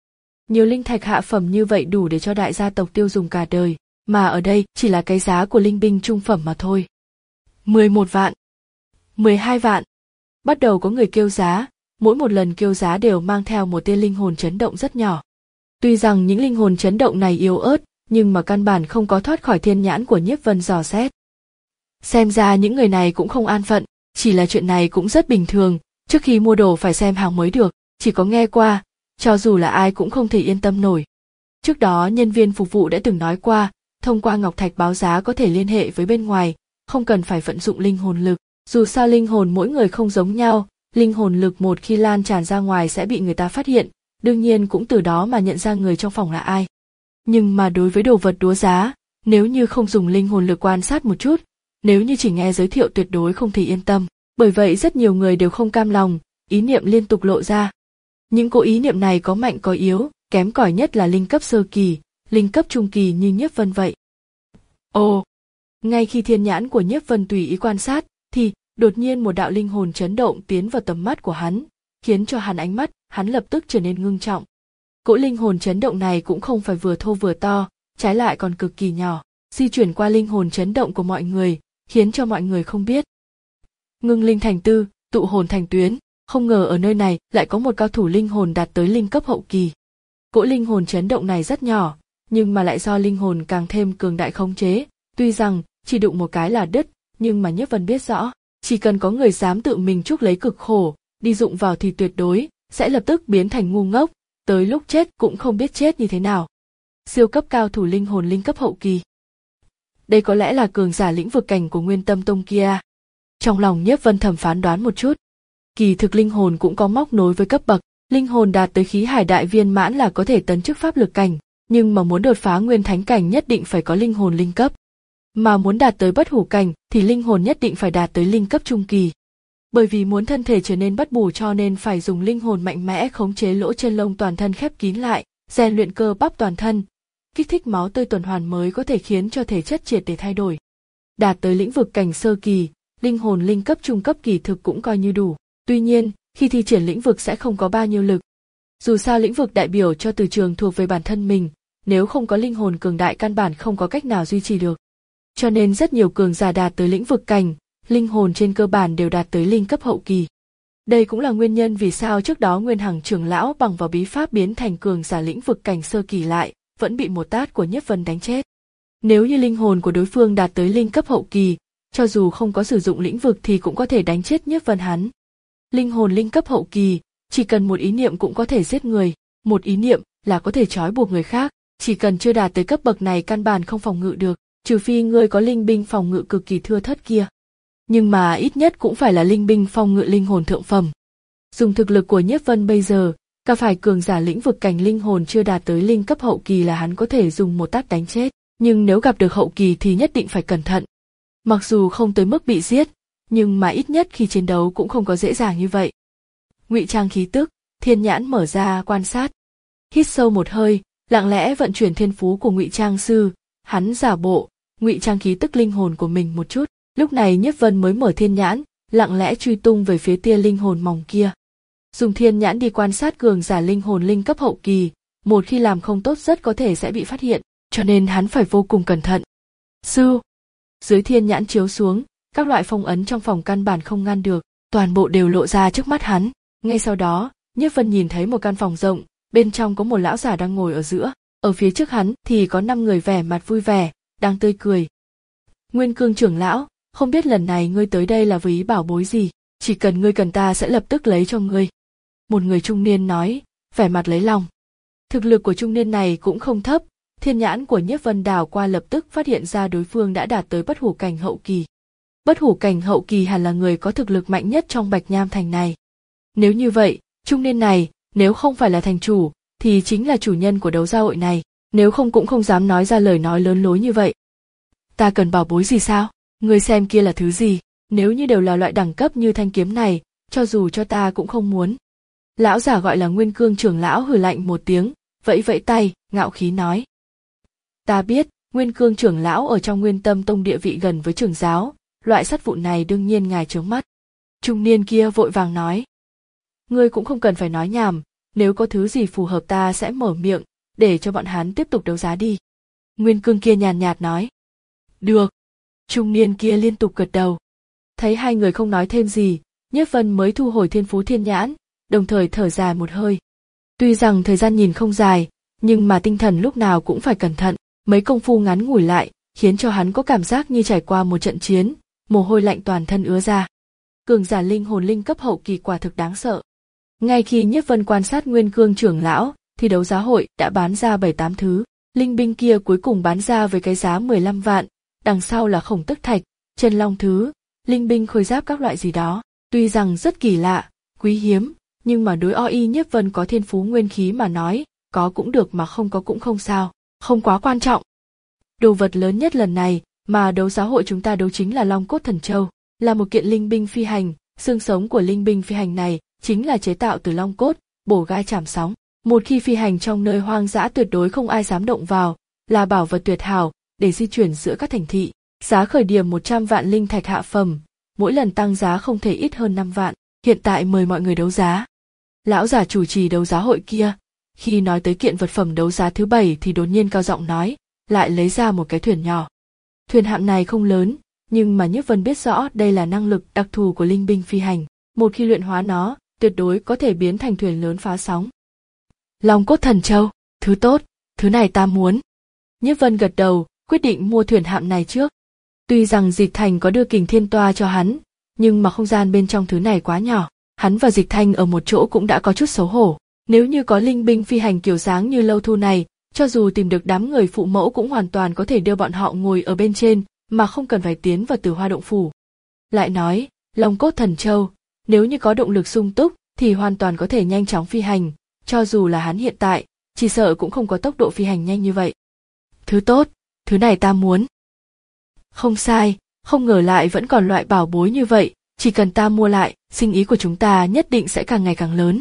Nhiều linh thạch hạ phẩm như vậy đủ để cho đại gia tộc tiêu dùng cả đời, mà ở đây chỉ là cái giá của linh binh trung phẩm mà thôi. mười một vạn, mười hai vạn. Bắt đầu có người kêu giá, mỗi một lần kêu giá đều mang theo một tia linh hồn chấn động rất nhỏ. Tuy rằng những linh hồn chấn động này yếu ớt, nhưng mà căn bản không có thoát khỏi thiên nhãn của Nhiếp Vân dò xét. Xem ra những người này cũng không an phận, chỉ là chuyện này cũng rất bình thường, trước khi mua đồ phải xem hàng mới được, chỉ có nghe qua, cho dù là ai cũng không thể yên tâm nổi. Trước đó nhân viên phục vụ đã từng nói qua, thông qua ngọc thạch báo giá có thể liên hệ với bên ngoài, không cần phải vận dụng linh hồn lực, dù sao linh hồn mỗi người không giống nhau, linh hồn lực một khi lan tràn ra ngoài sẽ bị người ta phát hiện, đương nhiên cũng từ đó mà nhận ra người trong phòng là ai. Nhưng mà đối với đồ vật đúa giá, nếu như không dùng linh hồn lực quan sát một chút, nếu như chỉ nghe giới thiệu tuyệt đối không thể yên tâm, bởi vậy rất nhiều người đều không cam lòng, ý niệm liên tục lộ ra. Những cố ý niệm này có mạnh có yếu, kém cỏi nhất là linh cấp sơ kỳ, linh cấp trung kỳ như Nhiếp Vân vậy. Ồ! Ngay khi thiên nhãn của Nhiếp Vân tùy ý quan sát, thì đột nhiên một đạo linh hồn chấn động tiến vào tầm mắt của hắn, khiến cho hắn ánh mắt, hắn lập tức trở nên ngưng trọng. Cỗ linh hồn chấn động này cũng không phải vừa thô vừa to, trái lại còn cực kỳ nhỏ, di chuyển qua linh hồn chấn động của mọi người, khiến cho mọi người không biết. Ngưng linh thành tư, tụ hồn thành tuyến, không ngờ ở nơi này lại có một cao thủ linh hồn đạt tới linh cấp hậu kỳ. Cỗ linh hồn chấn động này rất nhỏ, nhưng mà lại do linh hồn càng thêm cường đại khống chế, tuy rằng chỉ đụng một cái là đứt, nhưng mà Nhiếp Vân biết rõ, chỉ cần có người dám tự mình chuốc lấy cực khổ, đi dụng vào thì tuyệt đối sẽ lập tức biến thành ngu ngốc, tới lúc chết cũng không biết chết như thế nào. Siêu cấp cao thủ linh hồn linh cấp hậu kỳ. Đây có lẽ là cường giả lĩnh vực cảnh của Nguyên Tâm Tông kia. Trong lòng Nhiếp Vân thầm phán đoán một chút. Kỳ thực linh hồn cũng có móc nối với cấp bậc, linh hồn đạt tới khí hải đại viên mãn là có thể tấn chức pháp lực cảnh, nhưng mà muốn đột phá nguyên thánh cảnh nhất định phải có linh hồn linh cấp. Mà muốn đạt tới bất hủ cảnh thì linh hồn nhất định phải đạt tới linh cấp trung kỳ. Bởi vì muốn thân thể trở nên bất bủ cho nên phải dùng linh hồn mạnh mẽ khống chế lỗ chân lông toàn thân khép kín lại, rèn luyện cơ bắp toàn thân, kích thích máu tươi tuần hoàn mới có thể khiến cho thể chất triệt để thay đổi. Đạt tới lĩnh vực cảnh sơ kỳ, linh hồn linh cấp trung cấp kỳ thực cũng coi như đủ. Tuy nhiên, khi thi triển lĩnh vực sẽ không có bao nhiêu lực. Dù sao lĩnh vực đại biểu cho từ trường thuộc về bản thân mình, nếu không có linh hồn cường đại căn bản không có cách nào duy trì được. Cho nên rất nhiều cường giả đạt tới lĩnh vực cảnh, linh hồn trên cơ bản đều đạt tới linh cấp hậu kỳ. Đây cũng là nguyên nhân vì sao trước đó Nguyên Hằng trưởng lão bằng vào bí pháp biến thành cường giả lĩnh vực cảnh sơ kỳ lại, vẫn bị một tát của Nhiếp Vân đánh chết. Nếu như linh hồn của đối phương đạt tới linh cấp hậu kỳ, cho dù không có sử dụng lĩnh vực thì cũng có thể đánh chết Nhiếp Vân hắn. Linh hồn linh cấp hậu kỳ, chỉ cần một ý niệm cũng có thể giết người, một ý niệm là có thể trói buộc người khác, chỉ cần chưa đạt tới cấp bậc này căn bản không phòng ngự được, trừ phi ngươi có linh binh phòng ngự cực kỳ thưa thớt kia. Nhưng mà ít nhất cũng phải là linh binh phòng ngự linh hồn thượng phẩm. Dùng thực lực của Nhiếp Vân bây giờ, cả phải cường giả lĩnh vực cảnh linh hồn chưa đạt tới linh cấp hậu kỳ là hắn có thể dùng một tát đánh chết, nhưng nếu gặp được hậu kỳ thì nhất định phải cẩn thận. Mặc dù không tới mức bị giết, nhưng mà ít nhất khi chiến đấu cũng không có dễ dàng như vậy. Ngụy trang khí tức, thiên nhãn mở ra quan sát. Hít sâu một hơi, lặng lẽ vận chuyển thiên phú của Ngụy Trang sư, hắn giả bộ, ngụy trang khí tức linh hồn của mình một chút. Lúc này Nhiếp Vân mới mở thiên nhãn, lặng lẽ truy tung về phía tia linh hồn mỏng kia. Dùng thiên nhãn đi quan sát cường giả linh hồn linh cấp hậu kỳ, một khi làm không tốt rất có thể sẽ bị phát hiện, cho nên hắn phải vô cùng cẩn thận. Sư, dưới thiên nhãn chiếu xuống, các loại phong ấn trong phòng căn bản không ngăn được, toàn bộ đều lộ ra trước mắt hắn. Ngay sau đó, Nhiếp Vân nhìn thấy một căn phòng rộng, bên trong có một lão giả đang ngồi ở giữa, ở phía trước hắn thì có năm người vẻ mặt vui vẻ, đang tươi cười. Nguyên Cương trưởng lão, không biết lần này ngươi tới đây là với ý bảo bối gì, chỉ cần ngươi cần ta sẽ lập tức lấy cho ngươi. Một người trung niên nói, vẻ mặt lấy lòng. Thực lực của trung niên này cũng không thấp, thiên nhãn của Nhiếp Vân đảo qua lập tức phát hiện ra đối phương đã đạt tới bất hủ cảnh hậu kỳ. Bất hủ cảnh hậu kỳ hẳn là người có thực lực mạnh nhất trong Bạch Nham thành này. Nếu như vậy, trung niên này, nếu không phải là thành chủ, thì chính là chủ nhân của đấu gia hội này, nếu không cũng không dám nói ra lời nói lớn lối như vậy. Ta cần bảo bối gì sao? Ngươi xem kia là thứ gì? Nếu như đều là loại đẳng cấp như thanh kiếm này, cho dù cho ta cũng không muốn. Lão giả gọi là Nguyên Cương trưởng lão hừ lạnh một tiếng, vẫy vẫy tay, ngạo khí nói. Ta biết, Nguyên Cương trưởng lão ở trong Nguyên Tâm Tông địa vị gần với trưởng giáo, loại sắt vụn này đương nhiên ngài trướng mắt. Trung niên kia vội vàng nói. Ngươi cũng không cần phải nói nhảm, nếu có thứ gì phù hợp ta sẽ mở miệng, để cho bọn hắn tiếp tục đấu giá đi. Nguyên Cương kia nhàn nhạt nói. Được. Trung niên kia liên tục gật đầu. Thấy hai người không nói thêm gì, Nhiếp Vân mới thu hồi thiên phú thiên nhãn, đồng thời thở dài một hơi. Tuy rằng thời gian nhìn không dài, nhưng mà tinh thần lúc nào cũng phải cẩn thận, mấy công phu ngắn ngủi lại, khiến cho hắn có cảm giác như trải qua một trận chiến, mồ hôi lạnh toàn thân ứa ra. Cường giả linh hồn linh cấp hậu kỳ quả thực đáng sợ. Ngay khi Nhiếp Vân quan sát Nguyên Cương trưởng lão, thì đấu giá hội đã bán ra bảy tám thứ, linh binh kia cuối cùng bán ra với cái giá mười lăm vạn, đằng sau là khổng tức thạch, chân long thứ, linh binh khôi giáp các loại gì đó, tuy rằng rất kỳ lạ, quý hiếm, nhưng mà đối O Y Nhiếp Vân có thiên phú nguyên khí mà nói, có cũng được mà không có cũng không sao, không quá quan trọng. Đồ vật lớn nhất lần này mà đấu giá hội chúng ta đấu chính là Long Cốt Thần Châu, là một kiện linh binh phi hành, xương sống của linh binh phi hành này chính là chế tạo từ long cốt, bổ gai chảm sóng. Một khi phi hành trong nơi hoang dã tuyệt đối không ai dám động vào, là bảo vật tuyệt hảo để di chuyển giữa các thành thị. Giá khởi điểm một trăm vạn linh thạch hạ phẩm, mỗi lần tăng giá không thể ít hơn năm vạn. Hiện tại mời mọi người đấu giá. Lão giả chủ trì đấu giá hội kia, khi nói tới kiện vật phẩm đấu giá thứ bảy thì đột nhiên cao giọng nói, lại lấy ra một cái thuyền nhỏ. Thuyền hạm này không lớn, nhưng mà Nhiếp Vân biết rõ đây là năng lực đặc thù của linh binh phi hành. Một khi luyện hóa nó, tuyệt đối có thể biến thành thuyền lớn phá sóng. Long Cốt Thần Châu, thứ tốt, thứ này ta muốn. Nhiếp Vân gật đầu, quyết định mua thuyền hạm này trước. Tuy rằng Dịch Thành có đưa Kình Thiên Toa cho hắn, nhưng mà không gian bên trong thứ này quá nhỏ, hắn và Dịch Thành ở một chỗ cũng đã có chút xấu hổ. Nếu như có linh binh phi hành kiểu dáng như Lâu Thu này, cho dù tìm được đám người phụ mẫu cũng hoàn toàn có thể đưa bọn họ ngồi ở bên trên, mà không cần phải tiến vào Tử Hoa động phủ. Lại nói, Long Cốt Thần Châu, nếu như có động lực sung túc thì hoàn toàn có thể nhanh chóng phi hành, cho dù là hắn hiện tại, chỉ sợ cũng không có tốc độ phi hành nhanh như vậy. Thứ tốt, thứ này ta muốn. Không sai, không ngờ lại vẫn còn loại bảo bối như vậy, chỉ cần ta mua lại, sinh ý của chúng ta nhất định sẽ càng ngày càng lớn.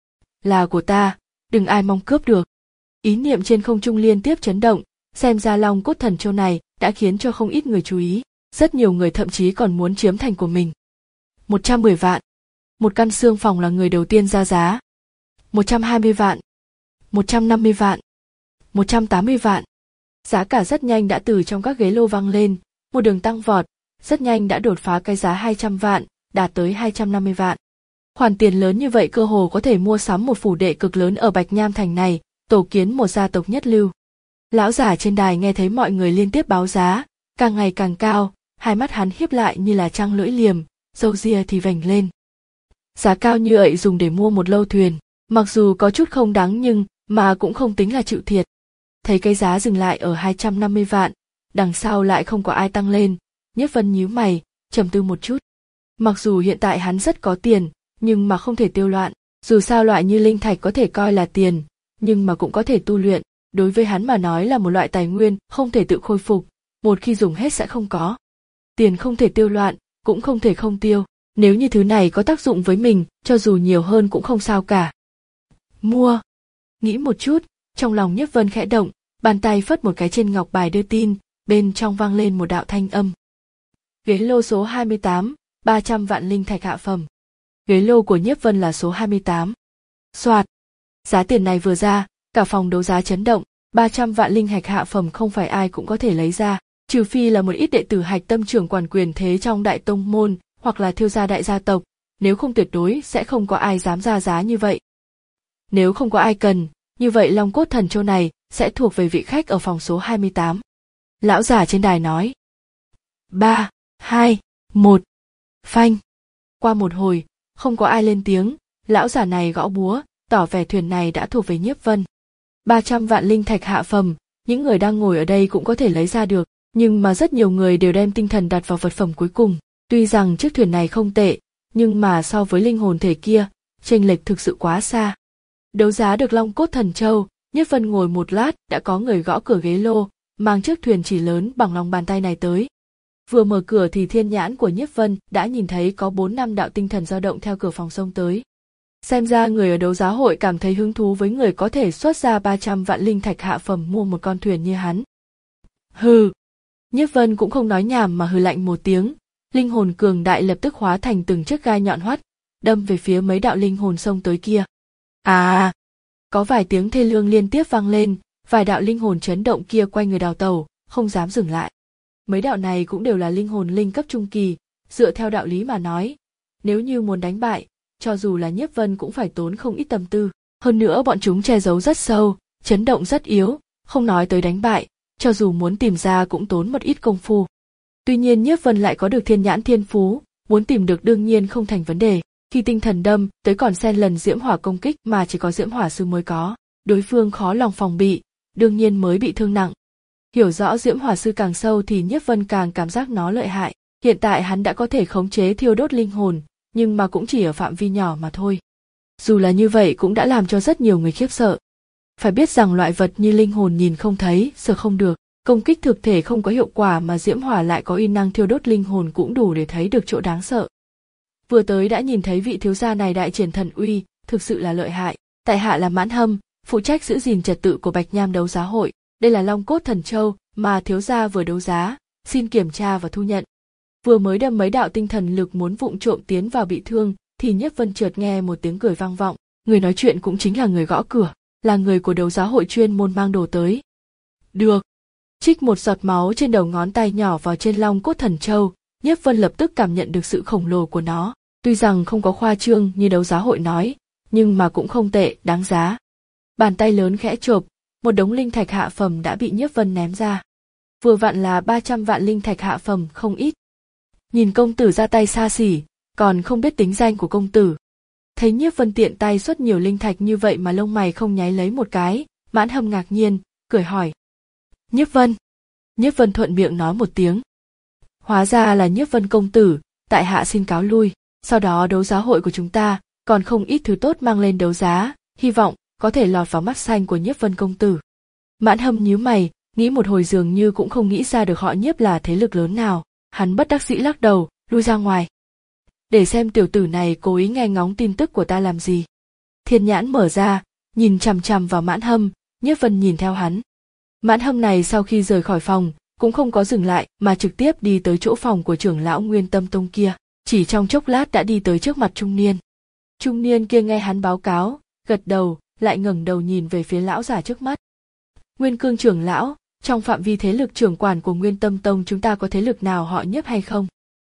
Là của ta, đừng ai mong cướp được. Ý niệm trên không trung liên tiếp chấn động, xem ra Long Cốt Thần Châu này đã khiến cho không ít người chú ý, rất nhiều người thậm chí còn muốn chiếm thành của mình. một trăm mười vạn. Một căn xương phòng là người đầu tiên ra giá. một trăm hai mươi vạn. một trăm năm mươi vạn. một trăm tám mươi vạn. Giá cả rất nhanh đã từ trong các ghế lô vang lên, một đường tăng vọt, rất nhanh đã đột phá cái giá hai trăm vạn, đạt tới hai trăm năm mươi vạn. Khoản tiền lớn như vậy cơ hồ có thể mua sắm một phủ đệ cực lớn ở Bạch Nham Thành này, tổ kiến một gia tộc nhất lưu. Lão giả trên đài nghe thấy mọi người liên tiếp báo giá, càng ngày càng cao, hai mắt hắn híp lại như là trăng lưỡi liềm, râu ria thì vành lên. Giá cao như vậy dùng để mua một lâu thuyền, mặc dù có chút không đáng nhưng mà cũng không tính là chịu thiệt. Thấy cái giá dừng lại ở hai trăm năm mươi vạn, đằng sau lại không có ai tăng lên, Nhiếp Vân nhíu mày, trầm tư một chút. Mặc dù hiện tại hắn rất có tiền, nhưng mà không thể tiêu loạn, dù sao loại như linh thạch có thể coi là tiền, nhưng mà cũng có thể tu luyện, đối với hắn mà nói là một loại tài nguyên không thể tự khôi phục, một khi dùng hết sẽ không có. Tiền không thể tiêu loạn, cũng không thể không tiêu, nếu như thứ này có tác dụng với mình, cho dù nhiều hơn cũng không sao cả. Mua. Nghĩ một chút, trong lòng Nhiếp Vân khẽ động, bàn tay phất một cái trên ngọc bài đưa tin, bên trong vang lên một đạo thanh âm. Ghế lô số hai mươi tám, ba trăm vạn linh thạch hạ phẩm. Ghế lô của Nhiếp Vân là số hai mươi tám. Soạt. Giá tiền này vừa ra, cả phòng đấu giá chấn động, ba trăm vạn linh thạch hạ phẩm không phải ai cũng có thể lấy ra, trừ phi là một ít đệ tử hạch tâm trưởng quản quyền thế trong đại tông môn, hoặc là thiêu gia đại gia tộc, nếu không tuyệt đối sẽ không có ai dám ra giá như vậy. Nếu không có ai cần, như vậy Long Cốt Thần Châu này sẽ thuộc về vị khách ở phòng số hai mươi tám. Lão giả trên đài nói. ba, hai, một. Phanh. Qua một hồi, không có ai lên tiếng, lão giả này gõ búa, tỏ vẻ thuyền này đã thuộc về Nhiếp Vân. ba trăm vạn linh thạch hạ phẩm, những người đang ngồi ở đây cũng có thể lấy ra được, nhưng mà rất nhiều người đều đem tinh thần đặt vào vật phẩm cuối cùng. Tuy rằng chiếc thuyền này không tệ, nhưng mà so với linh hồn thể kia, chênh lệch thực sự quá xa. Đấu giá được Long Cốt Thần Châu, Nhiếp Vân ngồi một lát đã có người gõ cửa ghế lô, mang chiếc thuyền chỉ lớn bằng lòng bàn tay này tới. Vừa mở cửa thì thiên nhãn của Nhiếp Vân đã nhìn thấy có bốn năm đạo tinh thần dao động theo cửa phòng xông tới. Xem ra người ở đấu giá hội cảm thấy hứng thú với người có thể xuất ra ba trăm vạn linh thạch hạ phẩm mua một con thuyền như hắn. Hừ. Nhiếp Vân cũng không nói nhảm mà hừ lạnh một tiếng, linh hồn cường đại lập tức hóa thành từng chiếc gai nhọn hoắt, đâm về phía mấy đạo linh hồn xông tới kia. À, Có vài tiếng thê lương liên tiếp vang lên, vài đạo linh hồn chấn động kia quay người đào tẩu, không dám dừng lại. Mấy đạo này cũng đều là linh hồn linh cấp trung kỳ, dựa theo đạo lý mà nói, nếu như muốn đánh bại, cho dù là Nhiếp Vân cũng phải tốn không ít tâm tư. Hơn nữa bọn chúng che giấu rất sâu, chấn động rất yếu, không nói tới đánh bại, cho dù muốn tìm ra cũng tốn một ít công phu. Tuy nhiên Nhiếp Vân lại có được thiên nhãn thiên phú, muốn tìm được đương nhiên không thành vấn đề. Khi tinh thần đâm tới còn xen lần diễm hỏa công kích mà chỉ có diễm hỏa sư mới có, đối phương khó lòng phòng bị, đương nhiên mới bị thương nặng. Hiểu rõ diễm hỏa sư càng sâu thì Nhiếp Vân càng cảm giác nó lợi hại. Hiện tại hắn đã có thể khống chế thiêu đốt linh hồn, nhưng mà cũng chỉ ở phạm vi nhỏ mà thôi. Dù là như vậy cũng đã làm cho rất nhiều người khiếp sợ. Phải biết rằng loại vật như linh hồn nhìn không thấy, sợ không được, công kích thực thể không có hiệu quả mà diễm hỏa lại có uy năng thiêu đốt linh hồn cũng đủ để thấy được chỗ đáng sợ. Vừa tới đã nhìn thấy vị thiếu gia này đại triển thần uy, thực sự là lợi hại. Tại hạ là Mãn Hâm, phụ trách giữ gìn trật tự của Bạch Nham đấu giá hội. Đây là Long Cốt Thần Châu mà thiếu gia vừa đấu giá, xin kiểm tra và thu nhận. Vừa mới đâm mấy đạo tinh thần lực muốn vụng trộm tiến vào bị thương, thì Nhiếp Vân chợt nghe một tiếng cười vang vọng. Người nói chuyện cũng chính là người gõ cửa, là người của đấu giá hội chuyên môn mang đồ tới. Được. Trích một giọt máu trên đầu ngón tay nhỏ vào trên Long Cốt Thần Châu, Nhiếp Vân lập tức cảm nhận được sự khổng lồ của nó. Tuy rằng không có khoa trương như đấu giá hội nói, nhưng mà cũng không tệ, đáng giá. Bàn tay lớn khẽ chộp, một đống linh thạch hạ phẩm đã bị Nhiếp Vân ném ra. Vừa vặn là ba trăm vạn linh thạch hạ phẩm, không ít. Nhìn công tử ra tay xa xỉ, còn không biết tính danh của công tử. Thấy Nhiếp Vân tiện tay xuất nhiều linh thạch như vậy mà lông mày không nháy lấy một cái, Mãn Hâm ngạc nhiên, cười hỏi. Nhiếp Vân. Nhiếp Vân thuận miệng nói một tiếng. Hóa ra là Nhiếp Vân công tử, tại hạ xin cáo lui. Sau đó đấu giá hội của chúng ta còn không ít thứ tốt mang lên đấu giá, hy vọng có thể lọt vào mắt xanh của Nhiếp Vân công tử. Mãn Hâm nhíu mày, nghĩ một hồi dường như cũng không nghĩ ra được họ Nhiếp là thế lực lớn nào, hắn bất đắc dĩ lắc đầu, lui ra ngoài. Để xem tiểu tử này cố ý nghe ngóng tin tức của ta làm gì. Thiên nhãn mở ra, nhìn chằm chằm vào Mãn Hâm, Nhiếp Vân nhìn theo hắn. Mãn Hâm này sau khi rời khỏi phòng, cũng không có dừng lại mà trực tiếp đi tới chỗ phòng của trưởng lão Nguyên Tâm Tông kia. Chỉ trong chốc lát đã đi tới trước mặt trung niên. Trung niên kia nghe hắn báo cáo, gật đầu, lại ngẩng đầu nhìn về phía lão giả trước mắt. Nguyên Cương trưởng lão, trong phạm vi thế lực trưởng quản của Nguyên Tâm Tông chúng ta có thế lực nào họ Nhiếp hay không?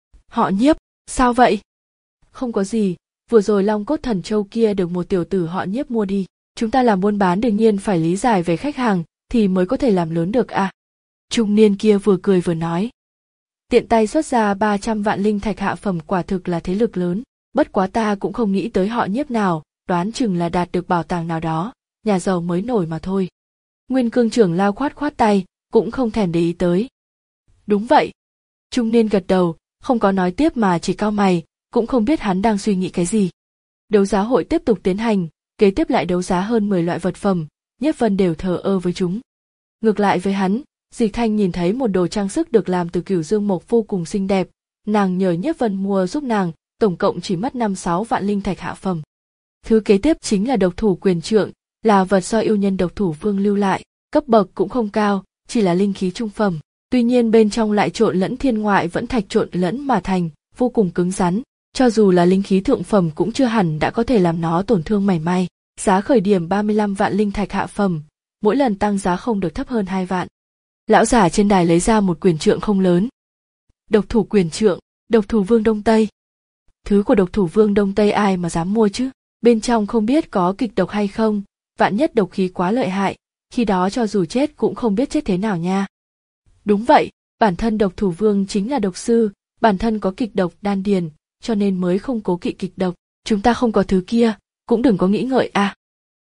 Họ Nhiếp, sao vậy? Không có gì, vừa rồi Long Cốt Thần Châu kia được một tiểu tử họ Nhiếp mua đi. Chúng ta làm buôn bán đương nhiên phải lý giải về khách hàng, thì mới có thể làm lớn được à? Trung niên kia vừa cười vừa nói. Tiện tay xuất ra ba trăm vạn linh thạch hạ phẩm quả thực là thế lực lớn, bất quá ta cũng không nghĩ tới họ Nhiếp nào, đoán chừng là đạt được bảo tàng nào đó, nhà giàu mới nổi mà thôi. Nguyên Cương trưởng lao khoát khoát tay, cũng không thèm để ý tới. Đúng vậy. Trung niên gật đầu, không có nói tiếp mà chỉ cau mày, cũng không biết hắn đang suy nghĩ cái gì. Đấu giá hội tiếp tục tiến hành, kế tiếp lại đấu giá hơn mười loại vật phẩm, Nhiếp Vân đều thờ ơ với chúng. Ngược lại với hắn, Dịch Thanh nhìn thấy một đồ trang sức được làm từ cửu dương mộc vô cùng xinh đẹp, nàng nhờ Nhiếp Vân mua giúp nàng, tổng cộng chỉ mất năm sáu vạn linh thạch hạ phẩm. Thứ kế tiếp chính là độc thủ quyền trượng, là vật do yêu nhân độc thủ vương lưu lại, cấp bậc cũng không cao, chỉ là linh khí trung phẩm, tuy nhiên bên trong lại trộn lẫn thiên ngoại vẫn thạch trộn lẫn mà thành, vô cùng cứng rắn, cho dù là linh khí thượng phẩm cũng chưa hẳn đã có thể làm nó tổn thương mảy may. Giá khởi điểm ba mươi lăm vạn linh thạch hạ phẩm, mỗi lần tăng giá không được thấp hơn hai vạn. Lão giả trên đài lấy ra một quyền trượng không lớn. Độc thủ quyền trượng, độc thủ vương Đông Tây. Thứ của độc thủ vương Đông Tây ai mà dám mua chứ? Bên trong không biết có kịch độc hay không, vạn nhất độc khí quá lợi hại, khi đó cho dù chết cũng không biết chết thế nào nha. Đúng vậy, bản thân độc thủ vương chính là độc sư, bản thân có kịch độc đan điền, cho nên mới không cố kỵ kịch độc. Chúng ta không có thứ kia, cũng đừng có nghĩ ngợi à.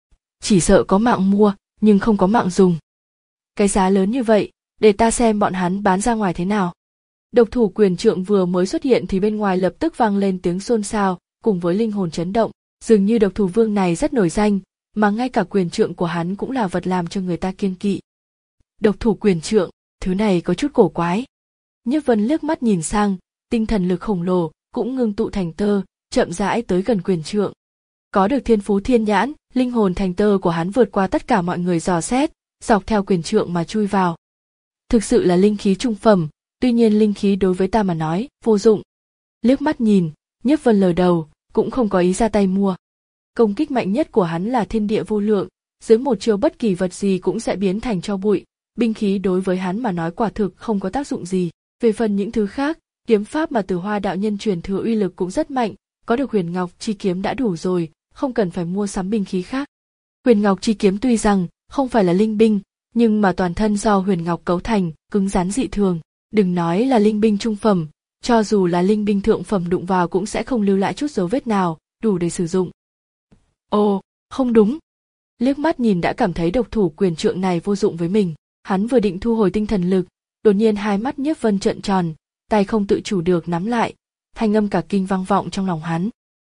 Chỉ sợ có mạng mua, nhưng không có mạng dùng. Cái giá lớn như vậy, để ta xem bọn hắn bán ra ngoài thế nào. Độc thủ quyền trượng vừa mới xuất hiện thì bên ngoài lập tức vang lên tiếng xôn xao, cùng với linh hồn chấn động. Dường như độc thủ vương này rất nổi danh, mà ngay cả quyền trượng của hắn cũng là vật làm cho người ta kiêng kỵ. Độc thủ quyền trượng, thứ này có chút cổ quái. Nhiếp Vân liếc mắt nhìn sang, tinh thần lực khổng lồ cũng ngưng tụ thành tơ, chậm rãi tới gần quyền trượng. Có được thiên phú thiên nhãn, linh hồn thành tơ của hắn vượt qua tất cả mọi người dò xét, dọc theo quyền trượng mà chui vào. Thực sự là linh khí trung phẩm, tuy nhiên linh khí đối với ta mà nói, vô dụng. Liếc mắt nhìn, Nhiếp Vân lờ đầu, cũng không có ý ra tay mua. Công kích mạnh nhất của hắn là thiên địa vô lượng, dưới một chiêu bất kỳ vật gì cũng sẽ biến thành tro bụi, binh khí đối với hắn mà nói quả thực không có tác dụng gì. Về phần những thứ khác, kiếm pháp mà Từ Hoa đạo nhân truyền thừa uy lực cũng rất mạnh, có được Huyền Ngọc chi kiếm đã đủ rồi, không cần phải mua sắm binh khí khác. Huyền Ngọc chi kiếm tuy rằng không phải là linh binh, nhưng mà toàn thân do huyền ngọc cấu thành, cứng rắn dị thường, đừng nói là linh binh trung phẩm, cho dù là linh binh thượng phẩm đụng vào cũng sẽ không lưu lại chút dấu vết nào, đủ để sử dụng. Ồ, không đúng. Liếc mắt nhìn đã cảm thấy độc thủ quyền trượng này vô dụng với mình, hắn vừa định thu hồi tinh thần lực, đột nhiên hai mắt Nhiếp Vân trợn tròn, tay không tự chủ được nắm lại, thanh âm cả kinh vang vọng trong lòng hắn.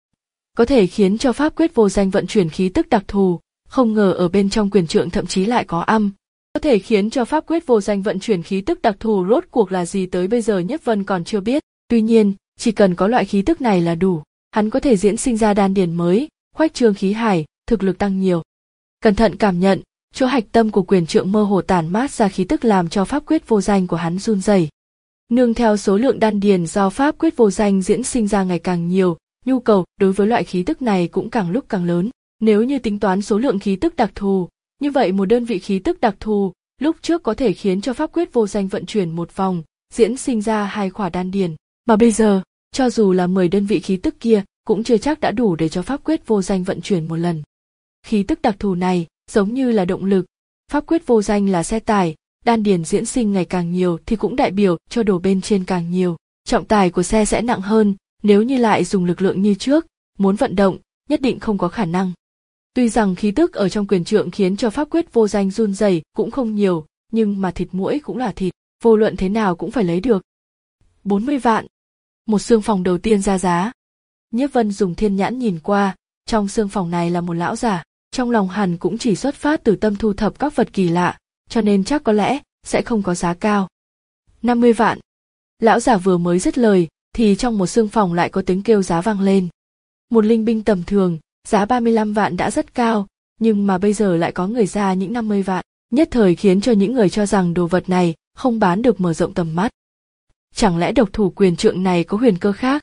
Có thể khiến cho pháp quyết vô danh vận chuyển khí tức đặc thù, không ngờ ở bên trong quyền trượng thậm chí lại có âm. Có thể khiến cho pháp quyết vô danh vận chuyển khí tức đặc thù rốt cuộc là gì tới bây giờ Nhiếp Vân còn chưa biết. Tuy nhiên, chỉ cần có loại khí tức này là đủ, hắn có thể diễn sinh ra đan điền mới, khoách trương khí hải, thực lực tăng nhiều. Cẩn thận cảm nhận, chỗ hạch tâm của quyền trượng mơ hồ tản mát ra khí tức làm cho pháp quyết vô danh của hắn run rẩy. Nương theo số lượng đan điền do pháp quyết vô danh diễn sinh ra ngày càng nhiều, nhu cầu đối với loại khí tức này cũng càng lúc càng lớn. Nếu như tính toán số lượng khí tức đặc thù, như vậy một đơn vị khí tức đặc thù, lúc trước có thể khiến cho pháp quyết vô danh vận chuyển một vòng, diễn sinh ra hai khỏa đan điền, mà bây giờ, cho dù là mười đơn vị khí tức kia, cũng chưa chắc đã đủ để cho pháp quyết vô danh vận chuyển một lần. Khí tức đặc thù này, giống như là động lực, pháp quyết vô danh là xe tải, đan điền diễn sinh ngày càng nhiều thì cũng đại biểu cho đồ bên trên càng nhiều, trọng tải của xe sẽ nặng hơn, nếu như lại dùng lực lượng như trước, muốn vận động, nhất định không có khả năng. Tuy rằng khí tức ở trong quyền trượng khiến cho pháp quyết vô danh run rẩy cũng không nhiều, nhưng mà thịt muỗi cũng là thịt, vô luận thế nào cũng phải lấy được. bốn mươi vạn. Một xương phòng đầu tiên ra giá. Nhiếp Vân dùng thiên nhãn nhìn qua, trong xương phòng này là một lão giả, trong lòng hẳn cũng chỉ xuất phát từ tâm thu thập các vật kỳ lạ, cho nên chắc có lẽ sẽ không có giá cao. năm mươi vạn. Lão giả vừa mới dứt lời, thì trong một xương phòng lại có tiếng kêu giá vang lên. Một linh binh tầm thường, giá ba mươi lăm vạn đã rất cao, nhưng mà bây giờ lại có người ra những năm mươi vạn, nhất thời khiến cho những người cho rằng đồ vật này không bán được mở rộng tầm mắt. Chẳng lẽ độc thủ quyền trượng này có huyền cơ khác?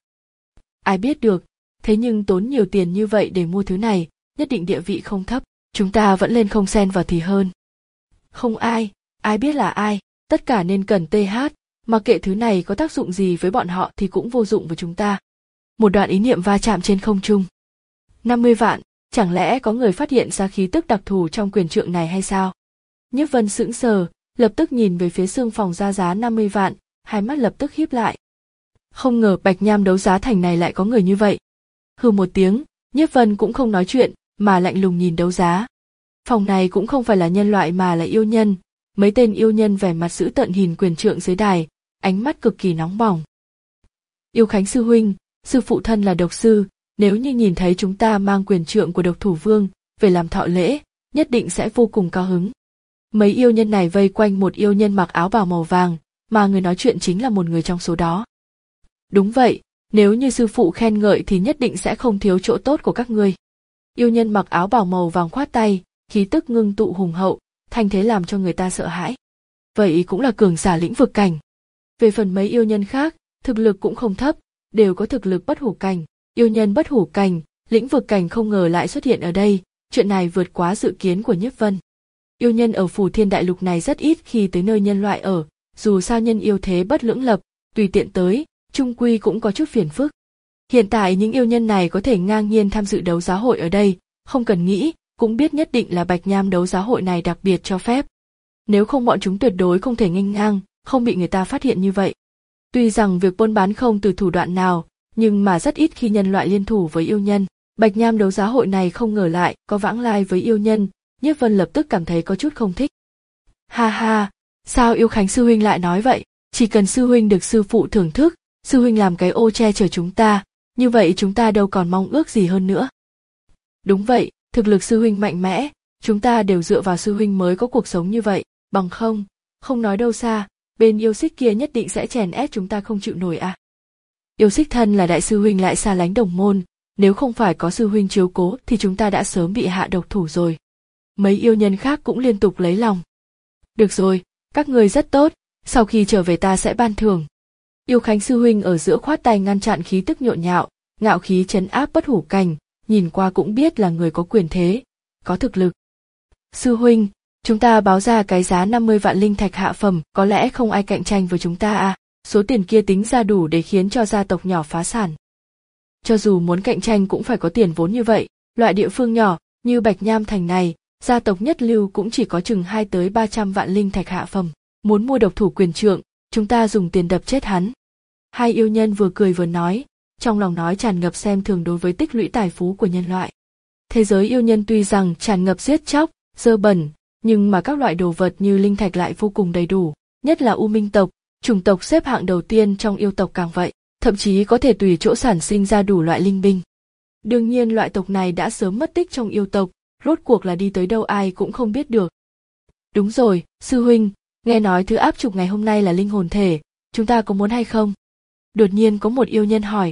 Ai biết được, thế nhưng tốn nhiều tiền như vậy để mua thứ này, nhất định địa vị không thấp, chúng ta vẫn lên không xen vào thì hơn. Không ai, ai biết là ai, tất cả nên cần tê hát, mặc kệ thứ này có tác dụng gì với bọn họ thì cũng vô dụng với chúng ta. Một đoạn ý niệm va chạm trên không trung. năm mươi vạn, chẳng lẽ có người phát hiện ra khí tức đặc thù trong quyền trượng này hay sao? Nhiếp Vân sững sờ, lập tức nhìn về phía xương phòng ra giá năm mươi vạn, hai mắt lập tức híp lại. Không ngờ Bạch Nham đấu giá thành này lại có người như vậy. Hừ một tiếng, Nhiếp Vân cũng không nói chuyện, mà lạnh lùng nhìn đấu giá. Phòng này cũng không phải là nhân loại mà là yêu nhân, mấy tên yêu nhân vẻ mặt dữ tợn nhìn quyền trượng dưới đài, ánh mắt cực kỳ nóng bỏng. Yêu Khánh sư huynh, sư phụ thân là độc sư, nếu như nhìn thấy chúng ta mang quyền trượng của độc thủ vương về làm thọ lễ, nhất định sẽ vô cùng cao hứng. Mấy yêu nhân này vây quanh một yêu nhân mặc áo bào màu vàng, mà người nói chuyện chính là một người trong số đó. Đúng vậy, nếu như sư phụ khen ngợi thì nhất định sẽ không thiếu chỗ tốt của các ngươi. Yêu nhân mặc áo bào màu vàng khoát tay, khí tức ngưng tụ hùng hậu, thanh thế làm cho người ta sợ hãi. Vậy cũng là cường giả lĩnh vực cảnh. Về phần mấy yêu nhân khác, thực lực cũng không thấp, đều có thực lực bất hủ cảnh. Yêu nhân bất hủ cảnh, lĩnh vực cảnh không ngờ lại xuất hiện ở đây, chuyện này vượt quá dự kiến của Nhiếp Vân. Yêu nhân ở Phù Thiên Đại Lục này rất ít khi tới nơi nhân loại ở, dù sao nhân yêu thế bất lưỡng lập, tùy tiện tới, chung quy cũng có chút phiền phức. Hiện tại những yêu nhân này có thể ngang nhiên tham dự đấu giá hội ở đây, không cần nghĩ, cũng biết nhất định là Bạch Nham đấu giá hội này đặc biệt cho phép. Nếu không bọn chúng tuyệt đối không thể nghênh ngang, không bị người ta phát hiện như vậy. Tuy rằng việc buôn bán không từ thủ đoạn nào, nhưng mà rất ít khi nhân loại liên thủ với yêu nhân. Bạch Nham đấu giá hội này không ngờ lại có vãng lai với yêu nhân, Nhiếp Vân lập tức cảm thấy có chút không thích. Ha ha, sao Yêu Khánh sư huynh lại nói vậy? Chỉ cần sư huynh được sư phụ thưởng thức, sư huynh làm cái ô che chở chúng ta, như vậy chúng ta đâu còn mong ước gì hơn nữa. Đúng vậy, thực lực sư huynh mạnh mẽ, chúng ta đều dựa vào sư huynh mới có cuộc sống như vậy, bằng không, không nói đâu xa, bên yêu xích kia nhất định sẽ chèn ép chúng ta không chịu nổi à. Yêu xích thân là đại sư huynh lại xa lánh đồng môn, nếu không phải có sư huynh chiếu cố thì chúng ta đã sớm bị hạ độc thủ rồi. Mấy yêu nhân khác cũng liên tục lấy lòng. Được rồi, các người rất tốt, sau khi trở về ta sẽ ban thưởng. Yêu Khánh sư huynh ở giữa khoát tay ngăn chặn khí tức nhộn nhạo, ngạo khí trấn áp bất hủ cảnh, nhìn qua cũng biết là người có quyền thế, có thực lực. Sư huynh, chúng ta báo ra cái giá năm mươi vạn linh thạch hạ phẩm, có lẽ không ai cạnh tranh với chúng ta à, số tiền kia tính ra đủ để khiến cho gia tộc nhỏ phá sản. Cho dù muốn cạnh tranh cũng phải có tiền vốn như vậy, loại địa phương nhỏ như Bạch Nham Thành này, gia tộc nhất lưu cũng chỉ có chừng hai tới ba trăm vạn linh thạch hạ phẩm, muốn mua độc thủ quyền trượng, chúng ta dùng tiền đập chết hắn. Hai yêu nhân vừa cười vừa nói, trong lòng nói tràn ngập xem thường đối với tích lũy tài phú của nhân loại. Thế giới yêu nhân tuy rằng tràn ngập giết chóc, dơ bẩn, nhưng mà các loại đồ vật như linh thạch lại vô cùng đầy đủ, nhất là U Minh tộc, chủng tộc xếp hạng đầu tiên trong yêu tộc càng vậy, thậm chí có thể tùy chỗ sản sinh ra đủ loại linh binh. Đương nhiên loại tộc này đã sớm mất tích trong yêu tộc, rốt cuộc là đi tới đâu ai cũng không biết được. Đúng rồi, sư huynh, nghe nói thứ áp trục ngày hôm nay là linh hồn thể, chúng ta có muốn hay không? Đột nhiên có một yêu nhân hỏi.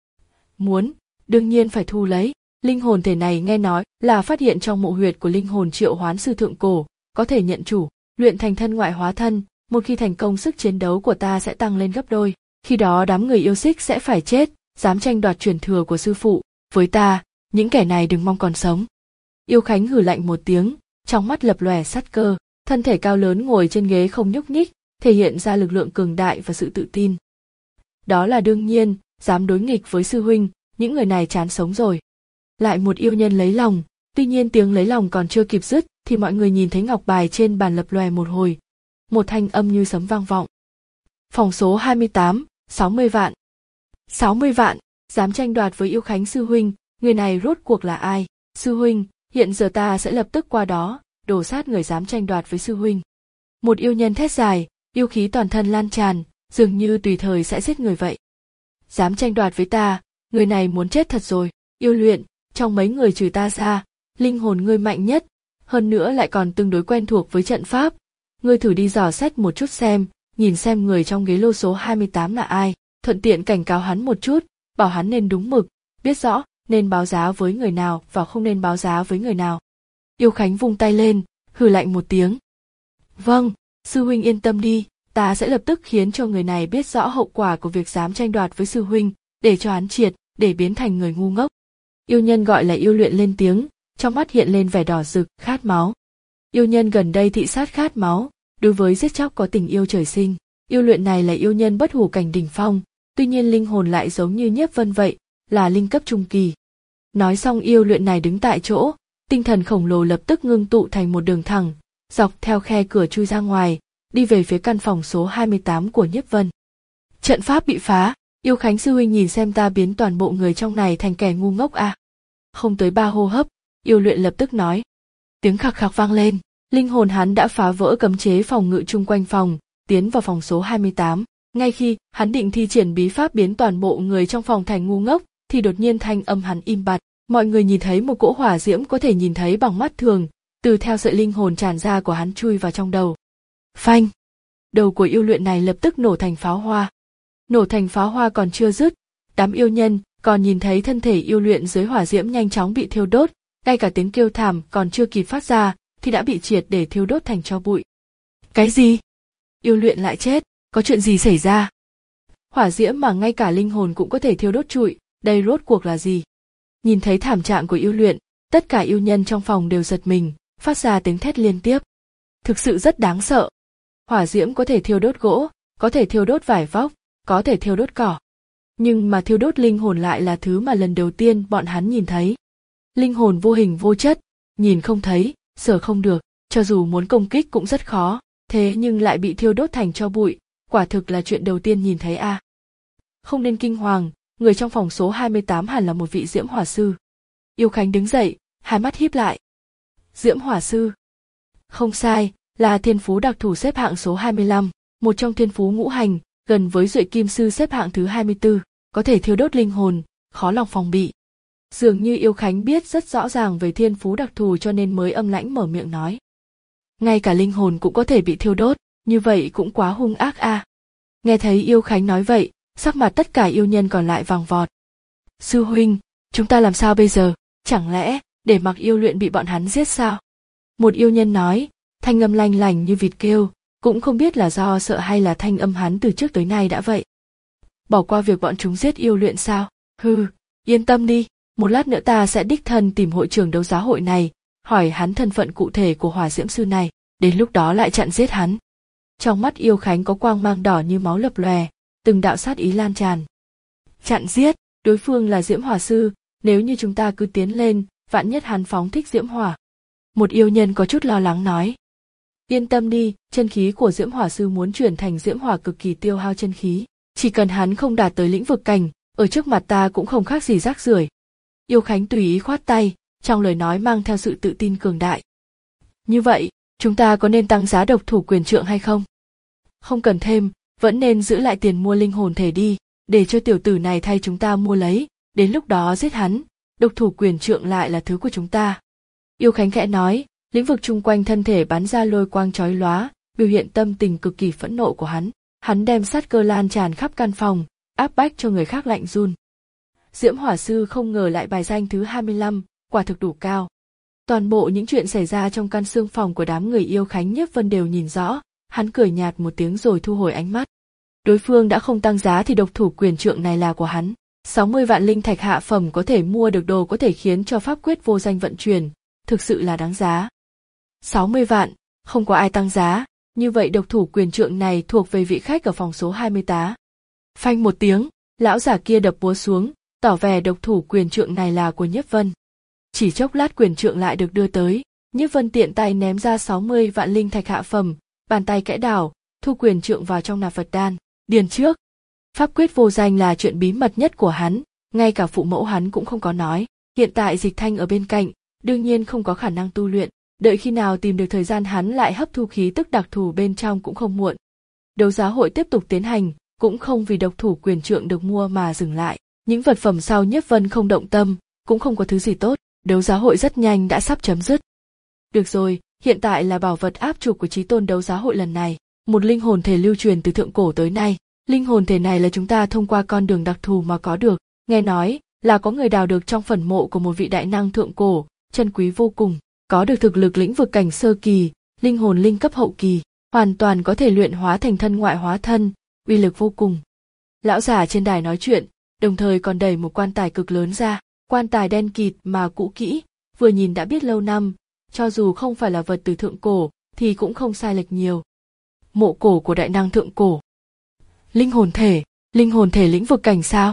Muốn, đương nhiên phải thu lấy. Linh hồn thể này nghe nói là phát hiện trong mộ huyệt của linh hồn triệu hoán sư thượng cổ, có thể nhận chủ, luyện thành thân ngoại hóa thân, một khi thành công sức chiến đấu của ta sẽ tăng lên gấp đôi, khi đó đám người yêu xích sẽ phải chết, dám tranh đoạt truyền thừa của sư phụ, với ta, những kẻ này đừng mong còn sống. Yêu Khánh hừ lạnh một tiếng, trong mắt lập lòe sát cơ, thân thể cao lớn ngồi trên ghế không nhúc nhích, thể hiện ra lực lượng cường đại và sự tự tin. Đó là đương nhiên, dám đối nghịch với sư huynh, những người này chán sống rồi. Lại một yêu nhân lấy lòng, tuy nhiên tiếng lấy lòng còn chưa kịp dứt thì mọi người nhìn thấy ngọc bài trên bàn lập lòe một hồi. Một thanh âm như sấm vang vọng. Phòng số hai mươi tám, sáu mươi vạn. sáu mươi vạn, dám tranh đoạt với Yêu Khánh sư huynh, người này rốt cuộc là ai? Sư huynh, hiện giờ ta sẽ lập tức qua đó, đổ sát người dám tranh đoạt với sư huynh. Một yêu nhân thét dài, yêu khí toàn thân lan tràn, dường như tùy thời sẽ giết người vậy. Dám tranh đoạt với ta, người này muốn chết thật rồi. Yêu luyện, trong mấy người trừ ta ra, linh hồn ngươi mạnh nhất, hơn nữa lại còn tương đối quen thuộc với trận pháp. Ngươi thử đi dò xét một chút xem, nhìn xem người trong ghế lô số hai mươi tám là ai, thuận tiện cảnh cáo hắn một chút, bảo hắn nên đúng mực, biết rõ nên báo giá với người nào và không nên báo giá với người nào. Yêu Khánh vung tay lên, hừ lạnh một tiếng. Vâng, sư huynh yên tâm đi, ta sẽ lập tức khiến cho người này biết rõ hậu quả của việc dám tranh đoạt với sư huynh, để cho hắn triệt, để biến thành người ngu ngốc. Yêu nhân gọi là yêu luyện lên tiếng, trong mắt hiện lên vẻ đỏ rực, khát máu. Yêu nhân gần đây thị sát khát máu, đối với giết chóc có tình yêu trời sinh. Yêu luyện này là yêu nhân bất hủ cảnh đỉnh phong, tuy nhiên linh hồn lại giống như Nhiếp Vân vậy, là linh cấp trung kỳ. Nói xong yêu luyện này đứng tại chỗ, tinh thần khổng lồ lập tức ngưng tụ thành một đường thẳng, dọc theo khe cửa chui ra ngoài, đi về phía căn phòng số hai mươi tám của Nhiếp Vân. Trận pháp bị phá, Yêu Khánh sư huynh nhìn xem ta biến toàn bộ người trong này thành kẻ ngu ngốc à. Không tới ba hô hấp, yêu luyện lập tức nói. Tiếng khạc khạc vang lên, linh hồn hắn đã phá vỡ cấm chế phòng ngự chung quanh phòng, tiến vào phòng số hai mươi tám. Ngay khi hắn định thi triển bí pháp biến toàn bộ người trong phòng thành ngu ngốc, thì đột nhiên thanh âm hắn im bặt. Mọi người nhìn thấy một cỗ hỏa diễm có thể nhìn thấy bằng mắt thường, từ theo sợi linh hồn tràn ra của hắn chui vào trong đầu. Phanh! Đầu của yêu luyện này lập tức nổ thành pháo hoa. Nổ thành pháo hoa còn chưa dứt, đám yêu nhân còn nhìn thấy thân thể yêu luyện dưới hỏa diễm nhanh chóng bị thiêu đốt, ngay cả tiếng kêu thảm còn chưa kịp phát ra thì đã bị triệt để thiêu đốt thành tro bụi. Cái gì? Yêu luyện lại chết, có chuyện gì xảy ra? Hỏa diễm mà ngay cả linh hồn cũng có thể thiêu đốt trụi, đây rốt cuộc là gì? Nhìn thấy thảm trạng của yêu luyện, tất cả yêu nhân trong phòng đều giật mình, phát ra tiếng thét liên tiếp. Thực sự rất đáng sợ. Hỏa diễm có thể thiêu đốt gỗ, có thể thiêu đốt vải vóc, có thể thiêu đốt cỏ. Nhưng mà thiêu đốt linh hồn lại là thứ mà lần đầu tiên bọn hắn nhìn thấy. Linh hồn vô hình vô chất, nhìn không thấy, sờ không được, cho dù muốn công kích cũng rất khó, thế nhưng lại bị thiêu đốt thành tro bụi, quả thực là chuyện đầu tiên nhìn thấy a. À. Không nên kinh hoàng, người trong phòng số hai mươi tám hẳn là một vị diễm hỏa sư. Yêu Khánh đứng dậy, hai mắt híp lại. Diễm hỏa sư? Không sai, là thiên phú đặc thù xếp hạng số hai mươi lăm, một trong thiên phú ngũ hành, gần với Duệ Kim sư xếp hạng thứ hai mươi tư, có thể thiêu đốt linh hồn, khó lòng phòng bị. Dường như Yêu Khánh biết rất rõ ràng về thiên phú đặc thù cho nên mới âm lãnh mở miệng nói. Ngay cả linh hồn cũng có thể bị thiêu đốt, như vậy cũng quá hung ác a. À. Nghe thấy Yêu Khánh nói vậy, sắc mặt tất cả yêu nhân còn lại vàng vọt. Sư huynh, chúng ta làm sao bây giờ? Chẳng lẽ để mặc yêu luyện bị bọn hắn giết sao? Một yêu nhân nói, thanh âm lanh lành như vịt kêu, cũng không biết là do sợ hay là thanh âm hắn từ trước tới nay đã vậy. Bỏ qua việc bọn chúng giết yêu luyện sao? Hừ, yên tâm đi, một lát nữa ta sẽ đích thân tìm hội trưởng đấu giá hội này, hỏi hắn thân phận cụ thể của hỏa diễm sư này, đến lúc đó lại chặn giết hắn. Trong mắt Yêu Khánh có quang mang đỏ như máu lập lòe, từng đạo sát ý lan tràn. Chặn giết, đối phương là diễm hỏa sư, nếu như chúng ta cứ tiến lên, vạn nhất hắn phóng thích diễm hỏa. Một yêu nhân có chút lo lắng nói. Yên tâm đi, chân khí của diễm hỏa sư muốn chuyển thành diễm hỏa cực kỳ tiêu hao chân khí. Chỉ cần hắn không đạt tới lĩnh vực cảnh, ở trước mặt ta cũng không khác gì rác rưởi. Yêu Khánh tùy ý khoát tay, trong lời nói mang theo sự tự tin cường đại. Như vậy, chúng ta có nên tăng giá độc thủ quyền trượng hay không? Không cần thêm, vẫn nên giữ lại tiền mua linh hồn thể đi, để cho tiểu tử này thay chúng ta mua lấy, đến lúc đó giết hắn, độc thủ quyền trượng lại là thứ của chúng ta. Yêu Khánh khẽ nói, lĩnh vực chung quanh thân thể bắn ra lôi quang chói lóa, biểu hiện tâm tình cực kỳ phẫn nộ của hắn. Hắn đem sát cơ lan tràn khắp căn phòng, áp bách cho người khác lạnh run. Diễm hỏa sư không ngờ lại bài danh thứ hai mươi lăm, quả thực đủ cao. Toàn bộ những chuyện xảy ra trong căn xương phòng của đám người Yêu Khánh Nhiếp Vân đều nhìn rõ, hắn cười nhạt một tiếng rồi thu hồi ánh mắt. Đối phương đã không tăng giá thì độc thủ quyền trượng này là của hắn. sáu mươi vạn linh thạch hạ phẩm có thể mua được đồ có thể khiến cho pháp quyết vô danh vận chuyển, thực sự là đáng giá. sáu mươi vạn, không có ai tăng giá, như vậy độc thủ quyền trượng này thuộc về vị khách ở phòng số hai mươi tám. Phanh một tiếng, lão giả kia đập búa xuống, tỏ vẻ độc thủ quyền trượng này là của Nhiếp Vân. Chỉ chốc lát quyền trượng lại được đưa tới, Nhiếp Vân tiện tay ném ra sáu mươi vạn linh thạch hạ phẩm, bàn tay kẽ đảo, thu quyền trượng vào trong nạp vật đan, điền trước. Pháp quyết vô danh là chuyện bí mật nhất của hắn, ngay cả phụ mẫu hắn cũng không có nói. Hiện tại Dịch Thanh ở bên cạnh, đương nhiên không có khả năng tu luyện, đợi khi nào tìm được thời gian hắn lại hấp thu khí tức đặc thù bên trong cũng không muộn. Đấu giá hội tiếp tục tiến hành, cũng không vì độc thủ quyền trượng được mua mà dừng lại. Những vật phẩm sau Nhiếp Vân không động tâm, cũng không có thứ gì tốt, đấu giá hội rất nhanh đã sắp chấm dứt. Được rồi, hiện tại là bảo vật áp trục của chí tôn đấu giá hội lần này, một linh hồn thể lưu truyền từ thượng cổ tới nay. Linh hồn thể này là chúng ta thông qua con đường đặc thù mà có được, nghe nói là có người đào được trong phần mộ của một vị đại năng thượng cổ, chân quý vô cùng, có được thực lực lĩnh vực cảnh sơ kỳ, linh hồn linh cấp hậu kỳ, hoàn toàn có thể luyện hóa thành thân ngoại hóa thân, uy lực vô cùng. Lão giả trên đài nói chuyện, đồng thời còn đẩy một quan tài cực lớn ra, quan tài đen kịt mà cũ kỹ, vừa nhìn đã biết lâu năm, cho dù không phải là vật từ thượng cổ, thì cũng không sai lệch nhiều. Mộ cổ của đại năng thượng cổ. Linh hồn thể, linh hồn thể lĩnh vực cảnh sao?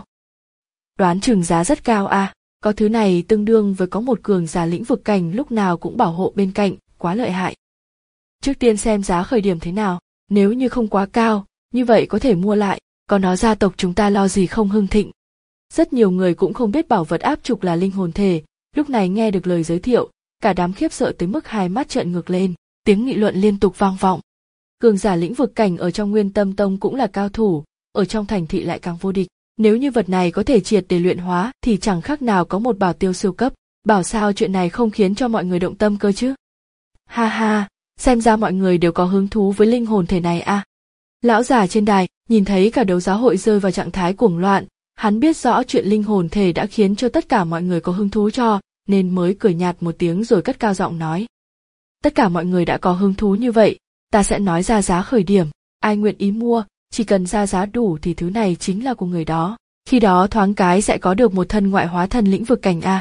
Đoán chừng giá rất cao à, có thứ này tương đương với có một cường giả lĩnh vực cảnh lúc nào cũng bảo hộ bên cạnh, quá lợi hại. Trước tiên xem giá khởi điểm thế nào, nếu như không quá cao, như vậy có thể mua lại, còn nó gia tộc chúng ta lo gì không hưng thịnh. Rất nhiều người cũng không biết bảo vật áp trục là linh hồn thể, lúc này nghe được lời giới thiệu, cả đám khiếp sợ tới mức hai mắt trợn ngược lên, tiếng nghị luận liên tục vang vọng. Cường giả lĩnh vực cảnh ở trong Nguyên Tâm Tông cũng là cao thủ, ở trong thành thị lại càng vô địch. Nếu như vật này có thể triệt để luyện hóa thì chẳng khác nào có một bảo tiêu siêu cấp, bảo sao chuyện này không khiến cho mọi người động tâm cơ chứ. Ha ha, xem ra mọi người đều có hứng thú với linh hồn thể này à. Lão già trên đài, nhìn thấy cả đấu giá hội rơi vào trạng thái cuồng loạn, hắn biết rõ chuyện linh hồn thể đã khiến cho tất cả mọi người có hứng thú cho, nên mới cười nhạt một tiếng rồi cất cao giọng nói. Tất cả mọi người đã có hứng thú như vậy, ta sẽ nói ra giá khởi điểm, ai nguyện ý mua, chỉ cần ra giá đủ thì thứ này chính là của người đó, khi đó thoáng cái sẽ có được một thân ngoại hóa thân lĩnh vực cảnh a.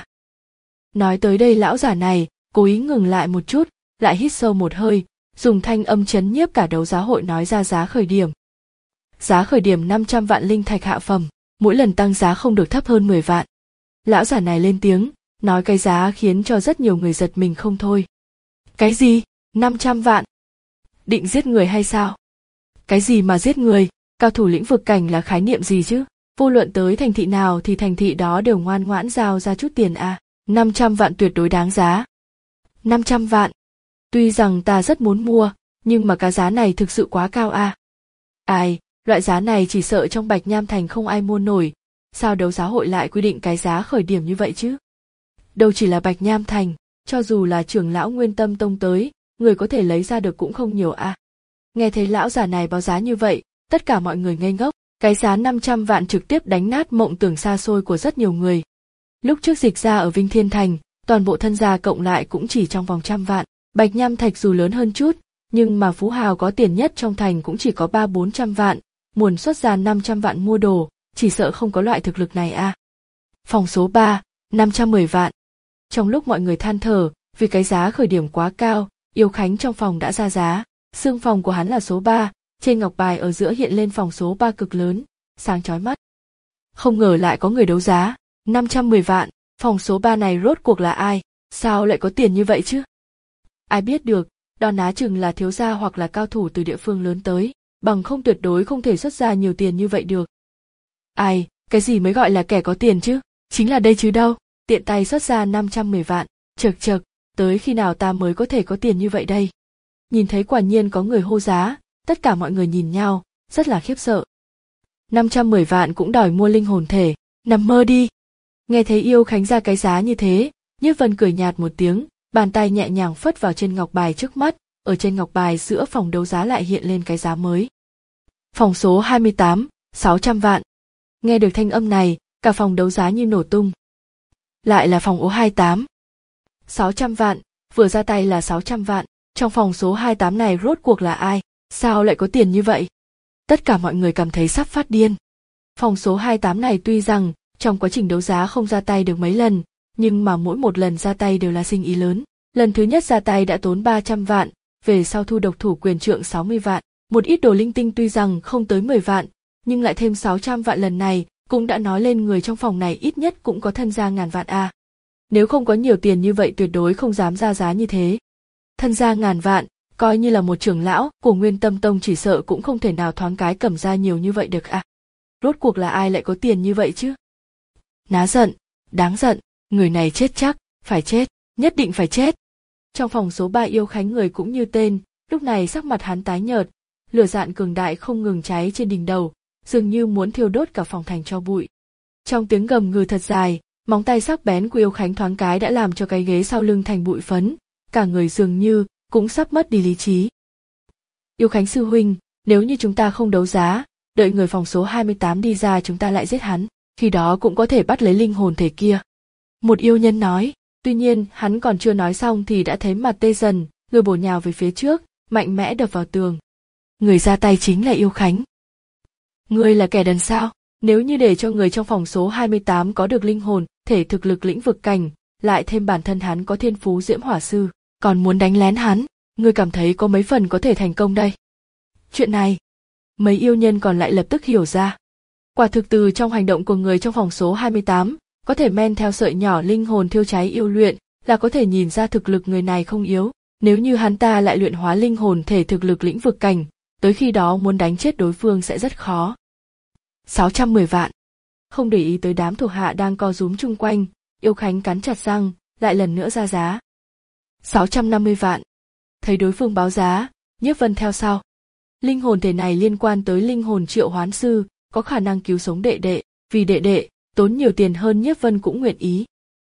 Nói tới đây lão giả này, cố ý ngừng lại một chút, lại hít sâu một hơi, dùng thanh âm chấn nhiếp cả đấu giá hội nói ra giá khởi điểm. Giá khởi điểm năm trăm vạn linh thạch hạ phẩm, mỗi lần tăng giá không được thấp hơn mười vạn. Lão giả này lên tiếng, nói cái giá khiến cho rất nhiều người giật mình không thôi. Cái gì? năm trăm vạn? Định giết người hay sao? Cái gì mà giết người? Cao thủ lĩnh vực cảnh là khái niệm gì chứ? Vô luận tới thành thị nào thì thành thị đó đều ngoan ngoãn giao ra chút tiền à? năm trăm vạn tuyệt đối đáng giá. năm trăm vạn. Tuy rằng ta rất muốn mua, nhưng mà cái giá này thực sự quá cao à? Ai, loại giá này chỉ sợ trong Bạch Nham Thành không ai mua nổi, sao đấu giá hội lại quy định cái giá khởi điểm như vậy chứ? Đâu chỉ là Bạch Nham Thành, cho dù là trưởng lão Nguyên Tâm Tông tới, người có thể lấy ra được cũng không nhiều à. Nghe thấy lão già này báo giá như vậy, tất cả mọi người ngây ngốc, cái giá năm trăm vạn trực tiếp đánh nát mộng tưởng xa xôi của rất nhiều người. Lúc trước Dịch gia ở Vinh Thiên Thành, toàn bộ thân gia cộng lại cũng chỉ trong vòng trăm vạn, Bạch Nham Thạch dù lớn hơn chút, nhưng mà phú hào có tiền nhất trong thành cũng chỉ có ba bốn trăm vạn, muốn xuất ra năm trăm vạn mua đồ, chỉ sợ không có loại thực lực này à. Phòng số ba, năm trăm mười vạn. Trong lúc mọi người than thở, Vì cái giá khởi điểm quá cao, Yêu Khánh trong phòng đã ra giá. Xương phòng của hắn là số ba, trên ngọc bài ở giữa hiện lên phòng số ba cực lớn, sáng chói mắt. Không ngờ lại có người đấu giá, năm trăm mười vạn, phòng số ba này rốt cuộc là ai, sao lại có tiền như vậy chứ? Ai biết được, đó ná chừng là thiếu gia hoặc là cao thủ từ địa phương lớn tới, bằng không tuyệt đối không thể xuất ra nhiều tiền như vậy được. Ai, cái gì mới gọi là kẻ có tiền chứ, chính là đây chứ đâu, tiện tay xuất ra năm trăm mười vạn, chật chật, tới khi nào ta mới có thể có tiền như vậy đây? Nhìn thấy quả nhiên có người hô giá, tất cả mọi người nhìn nhau, rất là khiếp sợ. năm trăm mười vạn cũng đòi mua linh hồn thể, nằm mơ đi. Nghe thấy Yêu Khánh ra cái giá như thế, Nhiếp Vân cười nhạt một tiếng, bàn tay nhẹ nhàng phất vào trên ngọc bài trước mắt, ở trên ngọc bài giữa phòng đấu giá lại hiện lên cái giá mới. Phòng số hai mươi tám, sáu trăm vạn. Nghe được thanh âm này, cả phòng đấu giá như nổ tung. Lại là phòng ố hai mươi tám. sáu trăm vạn, vừa ra tay là sáu trăm vạn, trong phòng số hai mươi tám này rốt cuộc là ai, sao lại có tiền như vậy? Tất cả mọi người cảm thấy sắp phát điên. Phòng số hai mươi tám này tuy rằng trong quá trình đấu giá không ra tay được mấy lần, nhưng mà mỗi một lần ra tay đều là sinh ý lớn. Lần thứ nhất ra tay đã tốn ba trăm vạn, về sau thu độc thủ quyền trượng sáu mươi vạn, một ít đồ linh tinh tuy rằng không tới mười vạn, nhưng lại thêm sáu trăm vạn lần này, cũng đã nói lên người trong phòng này ít nhất cũng có thân gia ngàn vạn a. À. Nếu không có nhiều tiền như vậy tuyệt đối không dám ra giá như thế. Thân gia ngàn vạn, coi như là một trưởng lão của Nguyên Tâm Tông chỉ sợ cũng không thể nào thoáng cái cầm ra nhiều như vậy được à. Rốt cuộc là ai lại có tiền như vậy chứ? Ná giận, đáng giận, người này chết chắc, phải chết, nhất định phải chết. Trong phòng số ba Yêu Khánh người cũng như tên, lúc này sắc mặt hắn tái nhợt, lửa giận cường đại không ngừng cháy trên đỉnh đầu, dường như muốn thiêu đốt cả phòng thành tro bụi. Trong tiếng gầm gừ thật dài, móng tay sắc bén của Yêu Khánh thoáng cái đã làm cho cái ghế sau lưng thành bụi phấn, cả người dường như cũng sắp mất đi lý trí. Yêu Khánh sư huynh, nếu như chúng ta không đấu giá, đợi người phòng số hai mươi tám đi ra chúng ta lại giết hắn, khi đó cũng có thể bắt lấy linh hồn thể kia. Một yêu nhân nói, tuy nhiên hắn còn chưa nói xong thì đã thấy mặt tê dần, người bổ nhào về phía trước, mạnh mẽ đập vào tường. Người ra tay chính là Yêu Khánh. Ngươi là kẻ đần sao? Nếu như để cho người trong phòng số hai mươi tám có được linh hồn, thể thực lực lĩnh vực cảnh, lại thêm bản thân hắn có thiên phú diễm hỏa sư, còn muốn đánh lén hắn, ngươi cảm thấy có mấy phần có thể thành công đây? Chuyện này, mấy yêu nhân còn lại lập tức hiểu ra. Quả thực từ trong hành động của người trong phòng số hai mươi tám, có thể men theo sợi nhỏ linh hồn thiêu cháy yêu luyện, là có thể nhìn ra thực lực người này không yếu. Nếu như hắn ta lại luyện hóa linh hồn thể thực lực lĩnh vực cảnh, tới khi đó muốn đánh chết đối phương sẽ rất khó. sáu trăm mười vạn. Không để ý tới đám thuộc hạ đang co rúm chung quanh, Yêu Khánh cắn chặt răng, lại lần nữa ra giá. sáu trăm năm mươi vạn. Thấy đối phương báo giá, Nhiếp Vân theo sau. Linh hồn thể này liên quan tới linh hồn triệu hoán sư, có khả năng cứu sống đệ đệ, vì đệ đệ, tốn nhiều tiền hơn Nhiếp Vân cũng nguyện ý.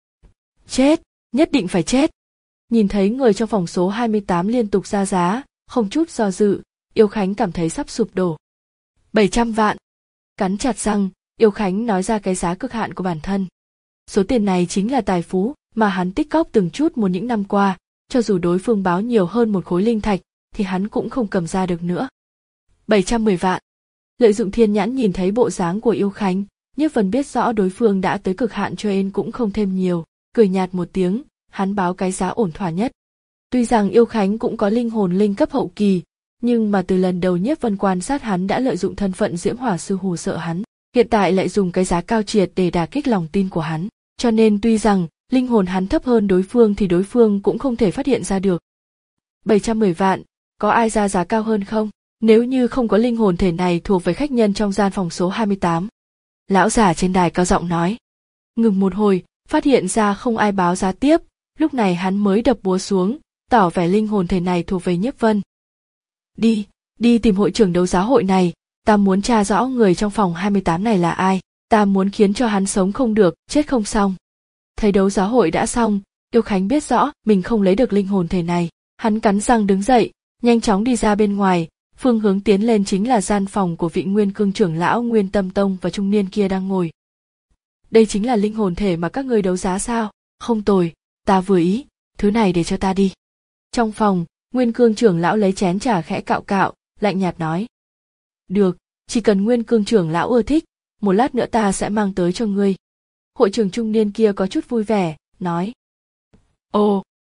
Chết, nhất định phải chết. Nhìn thấy người trong phòng số hai mươi tám liên tục ra giá, không chút do dự, Yêu Khánh cảm thấy sắp sụp đổ. bảy trăm vạn. Cắn chặt răng, Yêu Khánh nói ra cái giá cực hạn của bản thân. Số tiền này chính là tài phú mà hắn tích cóp từng chút một những năm qua, cho dù đối phương báo nhiều hơn một khối linh thạch, thì hắn cũng không cầm ra được nữa. bảy trăm mười vạn. Lợi dụng thiên nhãn nhìn thấy bộ dáng của Yêu Khánh, Nhiếp Vân biết rõ đối phương đã tới cực hạn cho nên cũng không thêm nhiều, cười nhạt một tiếng, hắn báo cái giá ổn thỏa nhất. Tuy rằng Yêu Khánh cũng có linh hồn linh cấp hậu kỳ, nhưng mà từ lần đầu Nhiếp Vân quan sát hắn đã lợi dụng thân phận diễm hỏa sư hù sợ hắn, hiện tại lại dùng cái giá cao triệt để đả kích lòng tin của hắn, cho nên tuy rằng linh hồn hắn thấp hơn đối phương thì đối phương cũng không thể phát hiện ra được. bảy trăm mười vạn, có ai ra giá cao hơn không? Nếu như không có linh hồn thể này thuộc về khách nhân trong gian phòng số hai mươi tám. Lão giả trên đài cao giọng nói. Ngừng một hồi, phát hiện ra không ai báo giá tiếp, lúc này hắn mới đập búa xuống, tỏ vẻ linh hồn thể này thuộc về Nhiếp Vân. Đi, đi tìm hội trưởng đấu giá hội này, ta muốn tra rõ người trong phòng hai mươi tám này là ai, ta muốn khiến cho hắn sống không được, chết không xong. Thấy đấu giá hội đã xong, Yêu Khánh biết rõ mình không lấy được linh hồn thể này, hắn cắn răng đứng dậy, nhanh chóng đi ra bên ngoài, phương hướng tiến lên chính là gian phòng của vị Nguyên Cương trưởng lão Nguyên Tâm Tông và trung niên kia đang ngồi. Đây chính là linh hồn thể mà các ngươi đấu giá sao? Không tồi, ta vừa ý, thứ này để cho ta đi. Trong phòng, Nguyên Cương trưởng lão lấy chén trà khẽ cạo cạo, lạnh nhạt nói. Được, chỉ cần Nguyên Cương trưởng lão ưa thích, một lát nữa ta sẽ mang tới cho ngươi. Hội trưởng trung niên kia có chút vui vẻ, nói. Ồ,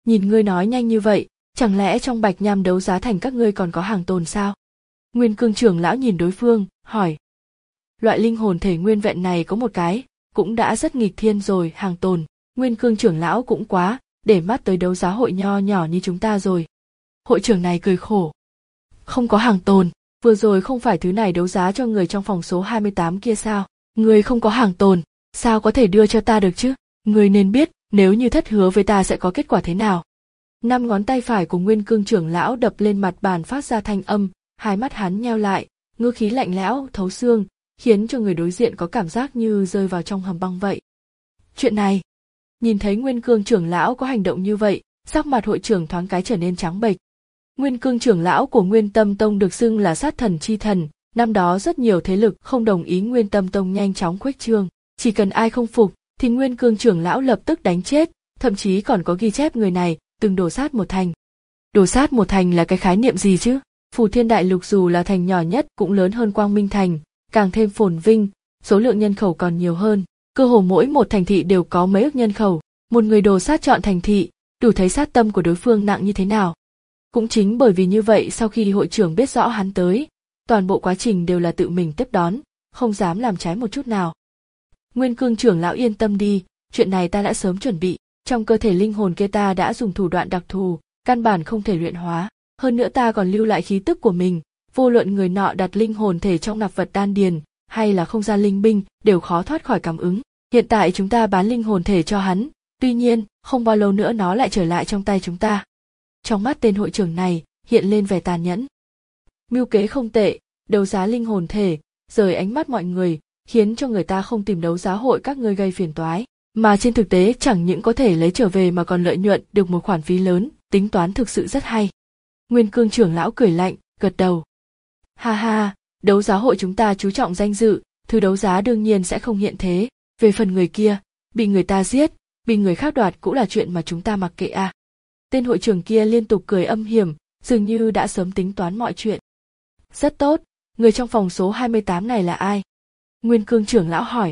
Nhìn ngươi nói nhanh như vậy, chẳng lẽ trong Bạch Nham đấu giá thành các ngươi còn có hàng tồn sao? Nguyên Cương trưởng lão nhìn đối phương, hỏi. Loại linh hồn thể nguyên vẹn này có một cái, cũng đã rất nghịch thiên rồi, hàng tồn. Nguyên Cương trưởng lão cũng quá, để mắt tới đấu giá hội nho nhỏ như chúng ta rồi. Hội trưởng này cười khổ. Không có hàng tồn, vừa rồi không phải thứ này đấu giá cho người trong phòng số hai mươi tám kia sao? Người không có hàng tồn, sao có thể đưa cho ta được chứ? Người nên biết, nếu như thất hứa với ta sẽ có kết quả thế nào. Năm ngón tay phải của Nguyên Cương trưởng lão đập lên mặt bàn phát ra thanh âm, hai mắt hắn nheo lại, ngữ khí lạnh lẽo, thấu xương, khiến cho người đối diện có cảm giác như rơi vào trong hầm băng vậy. Chuyện này, nhìn thấy Nguyên Cương trưởng lão có hành động như vậy, sắc mặt hội trưởng thoáng cái trở nên trắng bệch. Nguyên Cương trưởng lão của Nguyên Tâm Tông được xưng là sát thần chi thần, năm đó rất nhiều thế lực không đồng ý Nguyên Tâm Tông nhanh chóng khuếch trương, chỉ cần ai không phục thì Nguyên Cương trưởng lão lập tức đánh chết, thậm chí còn có ghi chép người này từng đổ sát một thành. Đổ sát một thành là cái khái niệm gì chứ? Phù Thiên Đại Lục dù là thành nhỏ nhất cũng lớn hơn Quang Minh Thành, càng thêm phồn vinh, số lượng nhân khẩu còn nhiều hơn, cơ hồ mỗi một thành thị đều có mấy ức nhân khẩu, một người đổ sát trọn thành thị, đủ thấy sát tâm của đối phương nặng như thế nào. Cũng chính bởi vì như vậy sau khi hội trưởng biết rõ hắn tới, toàn bộ quá trình đều là tự mình tiếp đón, không dám làm trái một chút nào. Nguyên Cương trưởng lão yên tâm đi, chuyện này ta đã sớm chuẩn bị, trong cơ thể linh hồn kia ta đã dùng thủ đoạn đặc thù, căn bản không thể luyện hóa, hơn nữa ta còn lưu lại khí tức của mình, vô luận người nọ đặt linh hồn thể trong nạp vật đan điền, hay là không gian linh binh, đều khó thoát khỏi cảm ứng. Hiện tại chúng ta bán linh hồn thể cho hắn, tuy nhiên, không bao lâu nữa nó lại trở lại trong tay chúng ta. Trong mắt tên hội trưởng này, hiện lên vẻ tàn nhẫn. Mưu kế không tệ, đấu giá linh hồn thể, rời ánh mắt mọi người, khiến cho người ta không tìm đấu giá hội các ngươi gây phiền toái, mà trên thực tế chẳng những có thể lấy trở về mà còn lợi nhuận được một khoản phí lớn, tính toán thực sự rất hay. Nguyên Cương trưởng lão cười lạnh, gật đầu. Ha ha, đấu giá hội chúng ta chú trọng danh dự, thứ đấu giá đương nhiên sẽ không hiện thế, về phần người kia, bị người ta giết, bị người khác đoạt cũng là chuyện mà chúng ta mặc kệ à. Tên hội trưởng kia liên tục cười âm hiểm, dường như đã sớm tính toán mọi chuyện. Rất tốt, người trong phòng số hai mươi tám này là ai? Nguyên Cương trưởng lão hỏi.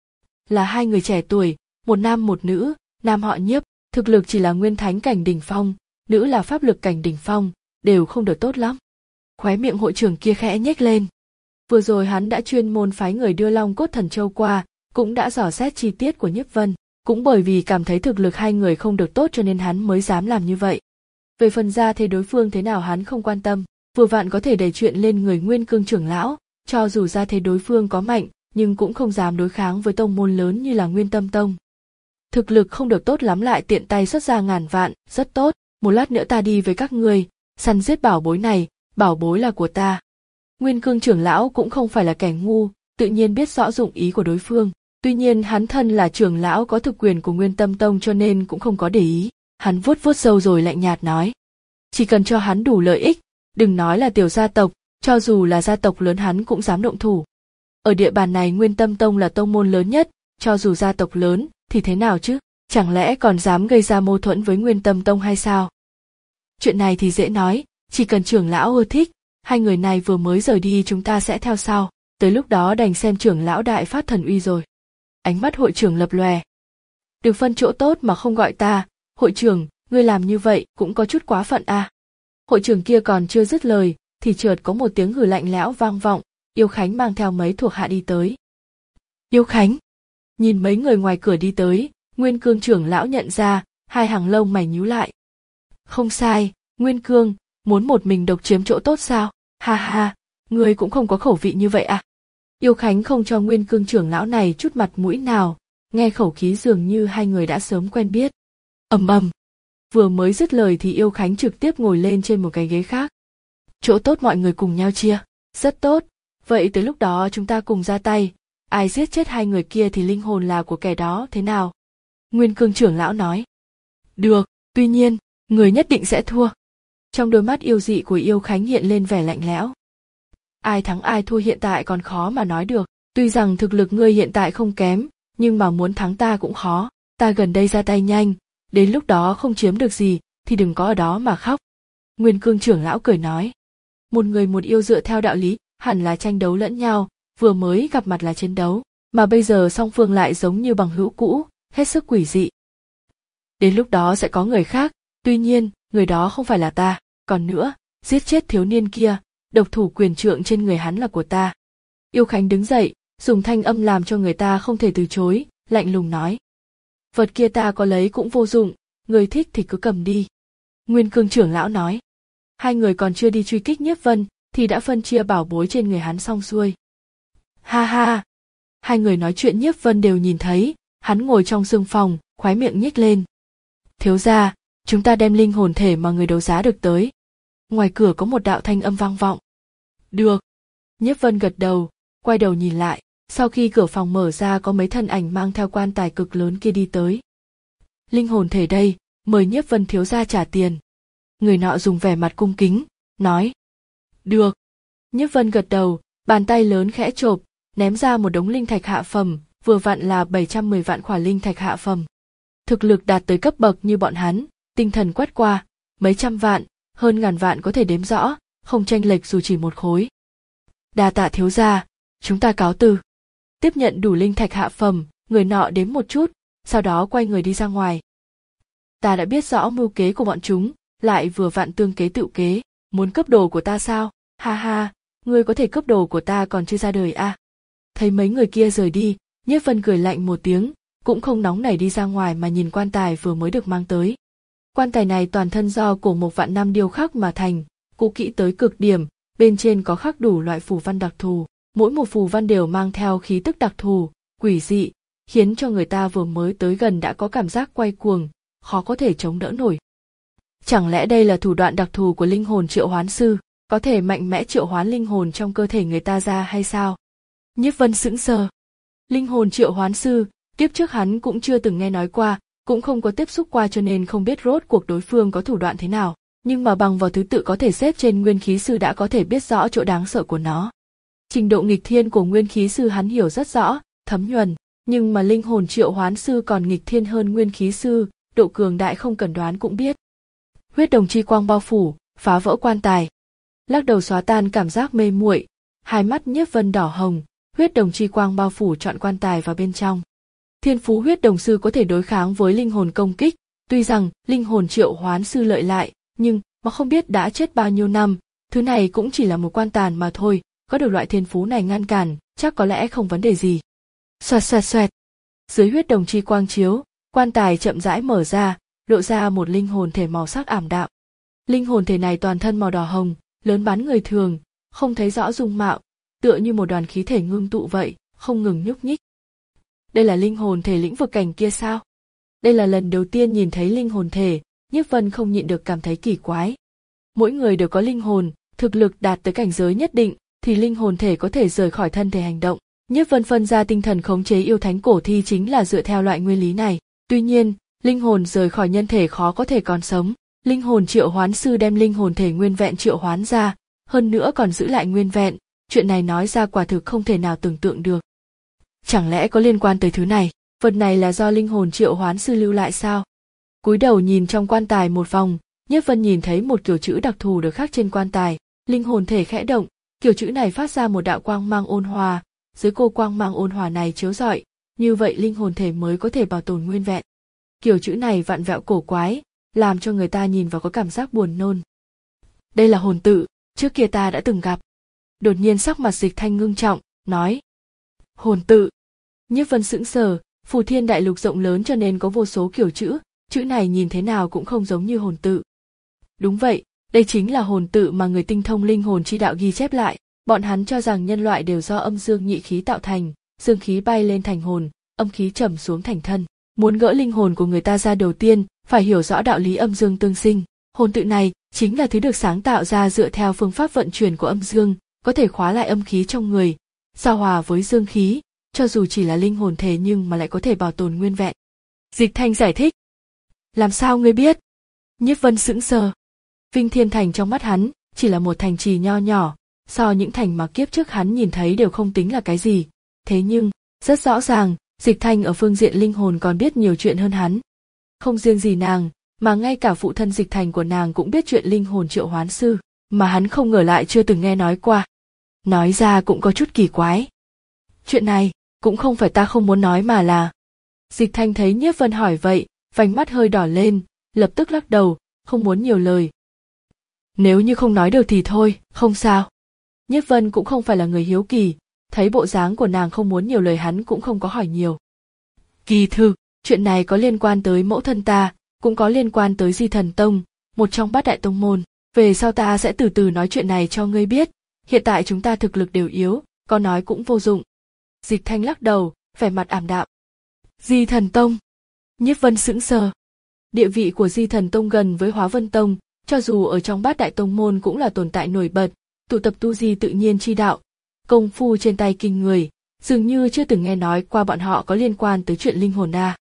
Là hai người trẻ tuổi, một nam một nữ, nam họ Nhiếp, thực lực chỉ là nguyên thánh cảnh đỉnh phong, nữ là pháp lực cảnh đỉnh phong, đều không được tốt lắm. Khóe miệng hội trưởng kia khẽ nhếch lên. Vừa rồi hắn đã chuyên môn phái người đưa Long Cốt Thần Châu qua, cũng đã dò xét chi tiết của Nhiếp Vân, cũng bởi vì cảm thấy thực lực hai người không được tốt cho nên hắn mới dám làm như vậy. Về phần ra thế đối phương thế nào hắn không quan tâm, vừa vặn có thể đẩy chuyện lên người Nguyên Cương trưởng lão, cho dù ra thế đối phương có mạnh, nhưng cũng không dám đối kháng với tông môn lớn như là Nguyên Tâm Tông. Thực lực không được tốt lắm lại tiện tay xuất ra ngàn vạn, rất tốt, một lát nữa ta đi với các ngươi, săn giết bảo bối này, bảo bối là của ta. Nguyên Cương trưởng lão cũng không phải là kẻ ngu, tự nhiên biết rõ dụng ý của đối phương, tuy nhiên hắn thân là trưởng lão có thực quyền của Nguyên Tâm Tông cho nên cũng không có để ý, hắn vuốt vuốt râu rồi lạnh nhạt nói. Chỉ cần cho hắn đủ lợi ích, đừng nói là tiểu gia tộc, cho dù là gia tộc lớn hắn cũng dám động thủ. Ở địa bàn này Nguyên Tâm Tông là tông môn lớn nhất, cho dù gia tộc lớn thì thế nào chứ, chẳng lẽ còn dám gây ra mâu thuẫn với Nguyên Tâm Tông hay sao? Chuyện này thì dễ nói, chỉ cần trưởng lão ưa thích, hai người này vừa mới rời đi chúng ta sẽ theo sau, tới lúc đó đành xem trưởng lão đại phát thần uy rồi. Ánh mắt hội trưởng lập lòe. Được phân chỗ tốt mà không gọi ta, hội trưởng, ngươi làm như vậy cũng có chút quá phận à. Hội trưởng kia còn chưa dứt lời, thì chợt có một tiếng hừ lạnh lẽo vang vọng, Yêu Khánh mang theo mấy thuộc hạ đi tới. Yêu Khánh? Nhìn mấy người ngoài cửa đi tới, Nguyên Cương trưởng lão nhận ra, hai hàng lông mày nhíu lại. Không sai, Nguyên Cương, muốn một mình độc chiếm chỗ tốt sao? Ha ha, ngươi cũng không có khẩu vị như vậy à? Yêu Khánh không cho Nguyên Cương trưởng lão này chút mặt mũi nào, nghe khẩu khí dường như hai người đã sớm quen biết. Ầm ầm, vừa mới dứt lời thì Yêu Khánh trực tiếp ngồi lên trên một cái ghế khác. Chỗ tốt mọi người cùng nhau chia, rất tốt, vậy tới lúc đó chúng ta cùng ra tay, ai giết chết hai người kia thì linh hồn là của kẻ đó thế nào? Nguyên Cương trưởng lão nói. Được, tuy nhiên, người nhất định sẽ thua. Trong đôi mắt yêu dị của Yêu Khánh hiện lên vẻ lạnh lẽo. Ai thắng ai thua hiện tại còn khó mà nói được, tuy rằng thực lực ngươi hiện tại không kém, nhưng mà muốn thắng ta cũng khó, ta gần đây ra tay nhanh, đến lúc đó không chiếm được gì, thì đừng có ở đó mà khóc. Nguyên Cương trưởng lão cười nói. Một người một yêu dựa theo đạo lý, hẳn là tranh đấu lẫn nhau, vừa mới gặp mặt là chiến đấu, mà bây giờ song phương lại giống như bằng hữu cũ, hết sức quỷ dị. Đến lúc đó sẽ có người khác, Tuy nhiên, người đó không phải là ta, còn nữa, giết chết thiếu niên kia, độc thủ quyền trượng trên người hắn là của ta. Yêu Khánh đứng dậy, dùng thanh âm làm cho người ta không thể từ chối, lạnh lùng nói. Vật kia ta có lấy cũng vô dụng, người thích thì cứ cầm đi. Nguyên Cương trưởng lão nói. Hai người còn chưa đi truy kích Nhiếp Vân, thì đã phân chia bảo bối trên người hắn xong xuôi. Ha ha! Hai người nói chuyện Nhiếp Vân đều nhìn thấy, hắn ngồi trong sương phòng, khóe miệng nhếch lên. Thiếu gia, chúng ta đem linh hồn thể mà người đấu giá được tới. Ngoài cửa có một đạo thanh âm vang vọng. Được. Nhiếp Vân gật đầu, quay đầu nhìn lại, sau khi cửa phòng mở ra có mấy thân ảnh mang theo quan tài cực lớn kia đi tới. Linh hồn thể đây, mời Nhiếp Vân thiếu gia trả tiền. Người nọ dùng vẻ mặt cung kính, nói. Được. Nhiếp Vân gật đầu, bàn tay lớn khẽ chộp, ném ra một đống linh thạch hạ phẩm, vừa vặn là bảy trăm mười vạn khỏa linh thạch hạ phẩm. Thực lực đạt tới cấp bậc như bọn hắn, tinh thần quét qua, mấy trăm vạn, hơn ngàn vạn có thể đếm rõ, không chênh lệch dù chỉ một khối. Đa tạ thiếu gia, chúng ta cáo từ. Tiếp nhận đủ linh thạch hạ phẩm, người nọ đếm một chút, sau đó quay người đi ra ngoài. Ta đã biết rõ mưu kế của bọn chúng, lại vừa vặn tương kế tự kế, muốn cướp đồ của ta sao? Ha ha, ngươi có thể cướp đồ của ta còn chưa ra đời à? Thấy mấy người kia rời đi, Nhiếp Vân cười lạnh một tiếng, cũng không nóng nảy đi ra ngoài mà nhìn quan tài vừa mới được mang tới. Quan tài này toàn thân do cổ mộc vạn năm điêu khắc mà thành, cũ kỹ tới cực điểm, bên trên có khắc đủ loại phù văn đặc thù, mỗi một phù văn đều mang theo khí tức đặc thù, quỷ dị, khiến cho người ta vừa mới tới gần đã có cảm giác quay cuồng, khó có thể chống đỡ nổi. Chẳng lẽ đây là thủ đoạn đặc thù của linh hồn triệu hoán sư, có thể mạnh mẽ triệu hoán linh hồn trong cơ thể người ta ra hay sao? Nhiếp Vân sững sờ. Linh hồn triệu hoán sư, kiếp trước hắn cũng chưa từng nghe nói qua, cũng không có tiếp xúc qua cho nên không biết rốt cuộc đối phương có thủ đoạn thế nào, nhưng mà bằng vào thứ tự có thể xếp trên nguyên khí sư đã có thể biết rõ chỗ đáng sợ của nó. Trình độ nghịch thiên của nguyên khí sư hắn hiểu rất rõ, thấm nhuần, nhưng mà linh hồn triệu hoán sư còn nghịch thiên hơn nguyên khí sư, độ cường đại không cần đoán cũng biết. Huyết đồng chi quang bao phủ, phá vỡ quan tài. Lắc đầu xóa tan cảm giác mê muội, hai mắt Nhiếp Vân đỏ hồng, huyết đồng chi quang bao phủ trọn quan tài vào bên trong. Thiên phú huyết đồng sư có thể đối kháng với linh hồn công kích, tuy rằng linh hồn triệu hoán sư lợi lại, nhưng mà không biết đã chết bao nhiêu năm, thứ này cũng chỉ là một quan tàn mà thôi, có được loại thiên phú này ngăn cản, chắc có lẽ không vấn đề gì. Xoẹt xoẹt xoẹt. Dưới huyết đồng chi quang chiếu, quan tài chậm rãi mở ra, lộ ra một linh hồn thể màu sắc ảm đạm. Linh hồn thể này toàn thân màu đỏ hồng, lớn bắn người thường, không thấy rõ dung mạo, tựa như một đoàn khí thể ngưng tụ vậy, không ngừng nhúc nhích. Đây là linh hồn thể lĩnh vực cảnh kia sao? Đây là lần đầu tiên nhìn thấy linh hồn thể, Nhiếp Vân không nhịn được cảm thấy kỳ quái. Mỗi người đều có linh hồn, thực lực đạt tới cảnh giới nhất định, thì linh hồn thể có thể rời khỏi thân thể hành động. Nhiếp Vân phân ra tinh thần khống chế yêu thánh cổ thi chính là dựa theo loại nguyên lý này. Tuy nhiên, linh hồn rời khỏi nhân thể khó có thể còn sống. Linh hồn triệu hoán sư đem linh hồn thể nguyên vẹn triệu hoán ra, hơn nữa còn giữ lại nguyên vẹn, chuyện này nói ra quả thực không thể nào tưởng tượng được. Chẳng lẽ có liên quan tới thứ này, vật này là do linh hồn triệu hoán sư lưu lại sao? Cúi đầu nhìn trong quan tài một vòng, Nhiếp Vân nhìn thấy một kiểu chữ đặc thù được khắc trên quan tài, linh hồn thể khẽ động, kiểu chữ này phát ra một đạo quang mang ôn hòa, dưới cô quang mang ôn hòa này chiếu rọi, như vậy linh hồn thể mới có thể bảo tồn nguyên vẹn. Kiểu chữ này vặn vẹo cổ quái, làm cho người ta nhìn vào có cảm giác buồn nôn. Đây là hồn tự, trước kia ta đã từng gặp. Đột nhiên sắc mặt Dịch Thanh ngưng trọng, nói. Hồn tự. Nhiếp Vân sững sờ, Phù Thiên đại lục rộng lớn cho nên có vô số kiểu chữ, chữ này nhìn thế nào cũng không giống như hồn tự. Đúng vậy, đây chính là hồn tự mà người tinh thông linh hồn chi đạo ghi chép lại. Bọn hắn cho rằng nhân loại đều do âm dương nhị khí tạo thành, dương khí bay lên thành hồn, âm khí trầm xuống thành thân. Muốn gỡ linh hồn của người ta ra đầu tiên, phải hiểu rõ đạo lý âm dương tương sinh. Hồn tự này chính là thứ được sáng tạo ra dựa theo phương pháp vận chuyển của âm dương, có thể khóa lại âm khí trong người, giao hòa với dương khí, cho dù chỉ là linh hồn thể nhưng mà lại có thể bảo tồn nguyên vẹn. Dịch Thanh giải thích. Làm sao ngươi biết? Nhiếp Vân sững sờ. Vinh Thiên Thành trong mắt hắn chỉ là một thành trì nho nhỏ, so những thành mà kiếp trước hắn nhìn thấy đều không tính là cái gì. Thế nhưng, rất rõ ràng, Dịch Thanh ở phương diện linh hồn còn biết nhiều chuyện hơn hắn. Không riêng gì nàng, mà ngay cả phụ thân Dịch Thành của nàng cũng biết chuyện linh hồn triệu hoán sư, mà hắn không ngờ lại chưa từng nghe nói qua. Nói ra cũng có chút kỳ quái. Chuyện này, cũng không phải ta không muốn nói mà là... Dịch Thanh thấy Nhiếp Vân hỏi vậy, vành mắt hơi đỏ lên, lập tức lắc đầu, không muốn nhiều lời. Nếu như không nói được thì thôi, không sao. Nhiếp Vân cũng không phải là người hiếu kỳ, thấy bộ dáng của nàng không muốn nhiều lời hắn cũng không có hỏi nhiều. Kỳ thực, chuyện này có liên quan tới mẫu thân ta, cũng có liên quan tới Di Thần Tông, một trong bát đại tông môn. Về sau ta sẽ từ từ nói chuyện này cho ngươi biết, hiện tại chúng ta thực lực đều yếu, có nói cũng vô dụng. Dịch Thanh lắc đầu, vẻ mặt ảm đạm. Di Thần Tông. Nhiếp Vân sững sờ. Địa vị của Di Thần Tông gần với Hóa Vân Tông, cho dù ở trong bát đại tông môn cũng là tồn tại nổi bật, tụ tập tu di tự nhiên chi đạo, công phu trên tay kinh người, dường như chưa từng nghe nói qua bọn họ có liên quan tới chuyện linh hồn a.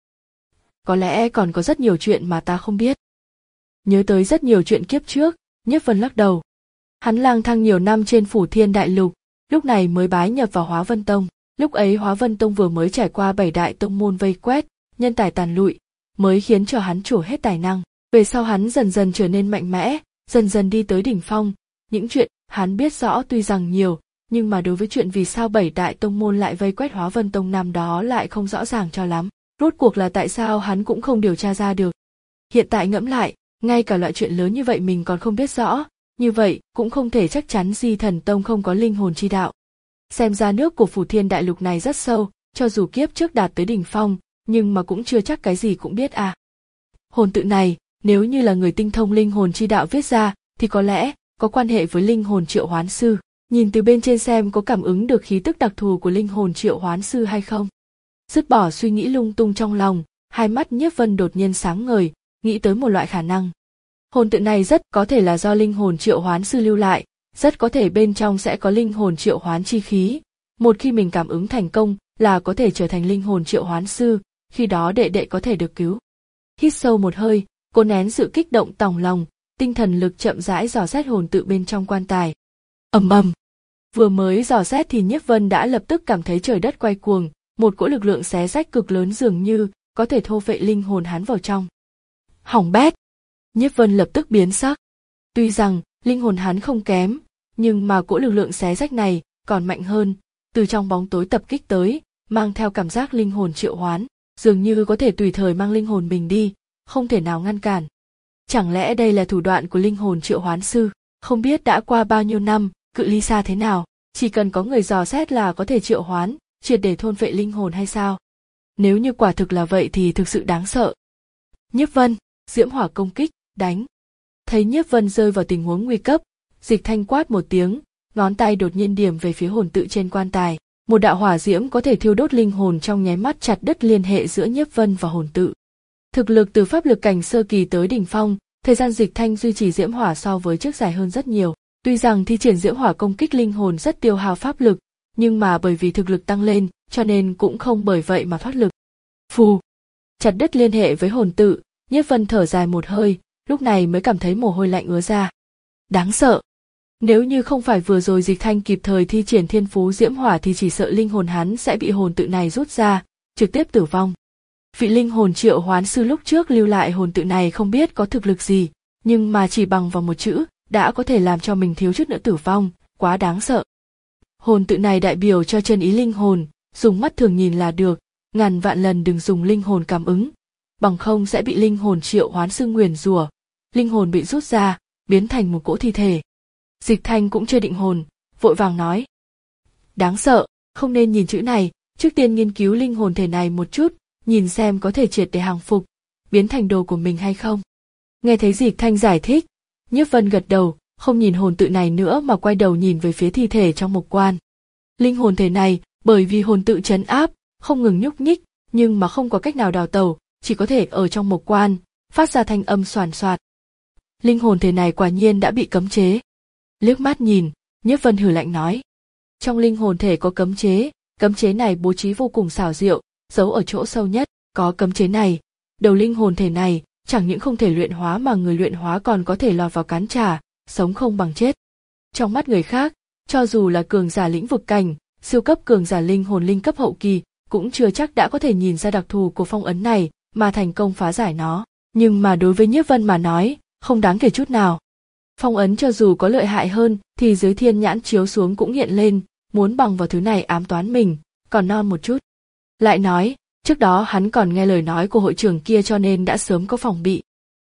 Có lẽ còn có rất nhiều chuyện mà ta không biết. Nhớ tới rất nhiều chuyện kiếp trước, Nhiếp Vân lắc đầu. Hắn lang thang nhiều năm trên Phủ Thiên Đại Lục, lúc này mới bái nhập vào Hóa Vân Tông. Lúc ấy Hóa Vân Tông vừa mới trải qua bảy đại tông môn vây quét, nhân tài tàn lụi, mới khiến cho hắn trổ hết tài năng. Về sau hắn dần dần trở nên mạnh mẽ, dần dần đi tới đỉnh phong. Những chuyện hắn biết rõ tuy rằng nhiều, nhưng mà đối với chuyện vì sao bảy đại tông môn lại vây quét Hóa Vân Tông năm đó lại không rõ ràng cho lắm. Rốt cuộc là tại sao hắn cũng không điều tra ra được. Hiện tại ngẫm lại, ngay cả loại chuyện lớn như vậy mình còn không biết rõ, như vậy cũng không thể chắc chắn Di Thần Tông không có linh hồn chi đạo. Xem ra nước của Phủ Thiên Đại Lục này rất sâu, cho dù kiếp trước đạt tới đỉnh phong, nhưng mà cũng chưa chắc cái gì cũng biết à. Hồn tự này, nếu như là người tinh thông linh hồn chi đạo viết ra, thì có lẽ có quan hệ với linh hồn triệu hoán sư. Nhìn từ bên trên xem có cảm ứng được khí tức đặc thù của linh hồn triệu hoán sư hay không. Dứt bỏ suy nghĩ lung tung trong lòng, hai mắt Nhiếp Vân đột nhiên sáng ngời, nghĩ tới một loại khả năng. Hồn tự này rất có thể là do linh hồn triệu hoán sư lưu lại, rất có thể bên trong sẽ có linh hồn triệu hoán chi khí. Một khi mình cảm ứng thành công là có thể trở thành linh hồn triệu hoán sư, khi đó đệ đệ có thể được cứu. Hít sâu một hơi, cố nén sự kích động tòng lòng, tinh thần lực chậm rãi dò xét hồn tự bên trong quan tài. Ầm ầm. Vừa mới dò xét thì Nhiếp Vân đã lập tức cảm thấy trời đất quay cuồng, một cỗ lực lượng xé rách cực lớn dường như có thể thô phệ linh hồn hắn vào trong. Hỏng bét. Nhiếp Vân lập tức biến sắc. Tuy rằng linh hồn hắn không kém, nhưng mà cỗ lực lượng xé rách này còn mạnh hơn, từ trong bóng tối tập kích tới, mang theo cảm giác linh hồn triệu hoán, dường như có thể tùy thời mang linh hồn mình đi, không thể nào ngăn cản. Chẳng lẽ đây là thủ đoạn của linh hồn triệu hoán sư? Không biết đã qua bao nhiêu năm, cự ly xa thế nào, chỉ cần có người dò xét là có thể triệu hoán, triệt để thôn phệ linh hồn hay sao? Nếu như quả thực là vậy thì thực sự đáng sợ. Nhiếp Vân, diễm hỏa công kích, đánh. Thấy Nhiếp Vân rơi vào tình huống nguy cấp, Dịch Thanh quát một tiếng, ngón tay đột nhiên điểm về phía hồn tự trên quan tài. Một đạo hỏa diễm có thể thiêu đốt linh hồn trong nháy mắt chặt đứt liên hệ giữa Nhiếp Vân và hồn tự. Thực lực từ pháp lực cảnh sơ kỳ tới đỉnh phong, thời gian Dịch Thanh duy trì diễm hỏa so với trước dài hơn rất nhiều. Tuy rằng thi triển diễm hỏa công kích linh hồn rất tiêu hao pháp lực, nhưng mà bởi vì thực lực tăng lên, cho nên cũng không bởi vậy mà thoát lực. Phù, chặt đứt liên hệ với hồn tự, Nhiếp Vân thở dài một hơi, lúc này mới cảm thấy mồ hôi lạnh ứa ra. Đáng sợ. Nếu như không phải vừa rồi Dịch Thanh kịp thời thi triển thiên phú diễm hỏa thì chỉ sợ linh hồn hắn sẽ bị hồn tự này rút ra, trực tiếp tử vong. Vị linh hồn triệu hoán sư lúc trước lưu lại hồn tự này không biết có thực lực gì, nhưng mà chỉ bằng vào một chữ, đã có thể làm cho mình thiếu chút nữa tử vong, quá đáng sợ. Hồn tự này đại biểu cho chân ý linh hồn, dùng mắt thường nhìn là được, ngàn vạn lần đừng dùng linh hồn cảm ứng, bằng không sẽ bị linh hồn triệu hoán sư nguyền rủa, linh hồn bị rút ra, biến thành một cỗ thi thể. Dịch Thanh cũng chưa định hồn, vội vàng nói. Đáng sợ, không nên nhìn chữ này, trước tiên nghiên cứu linh hồn thể này một chút, nhìn xem có thể triệt để hàng phục, biến thành đồ của mình hay không. Nghe thấy Dịch Thanh giải thích, Nhiếp Vân gật đầu, không nhìn hồn tự này nữa mà quay đầu nhìn về phía thi thể trong mộc quan. Linh hồn thể này, bởi vì hồn tự trấn áp, không ngừng nhúc nhích, nhưng mà không có cách nào đào tẩu, chỉ có thể ở trong mộc quan, phát ra thanh âm xoàn xoạt. Linh hồn thể này quả nhiên đã bị cấm chế. Liếc mắt nhìn, Nhiếp Vân hừ lạnh nói. Trong linh hồn thể có cấm chế, cấm chế này bố trí vô cùng xảo diệu, giấu ở chỗ sâu nhất, có cấm chế này, đầu linh hồn thể này chẳng những không thể luyện hóa mà người luyện hóa còn có thể lọt vào cắn trả, sống không bằng chết. Trong mắt người khác, cho dù là cường giả lĩnh vực cảnh, siêu cấp cường giả linh hồn linh cấp hậu kỳ, cũng chưa chắc đã có thể nhìn ra đặc thù của phong ấn này mà thành công phá giải nó, nhưng mà đối với Nhiếp Vân mà nói, không đáng kể chút nào. Phong ấn cho dù có lợi hại hơn thì dưới thiên nhãn chiếu xuống cũng hiện lên, muốn bằng vào thứ này ám toán mình, còn non một chút. Lại nói, trước đó hắn còn nghe lời nói của hội trưởng kia cho nên đã sớm có phòng bị.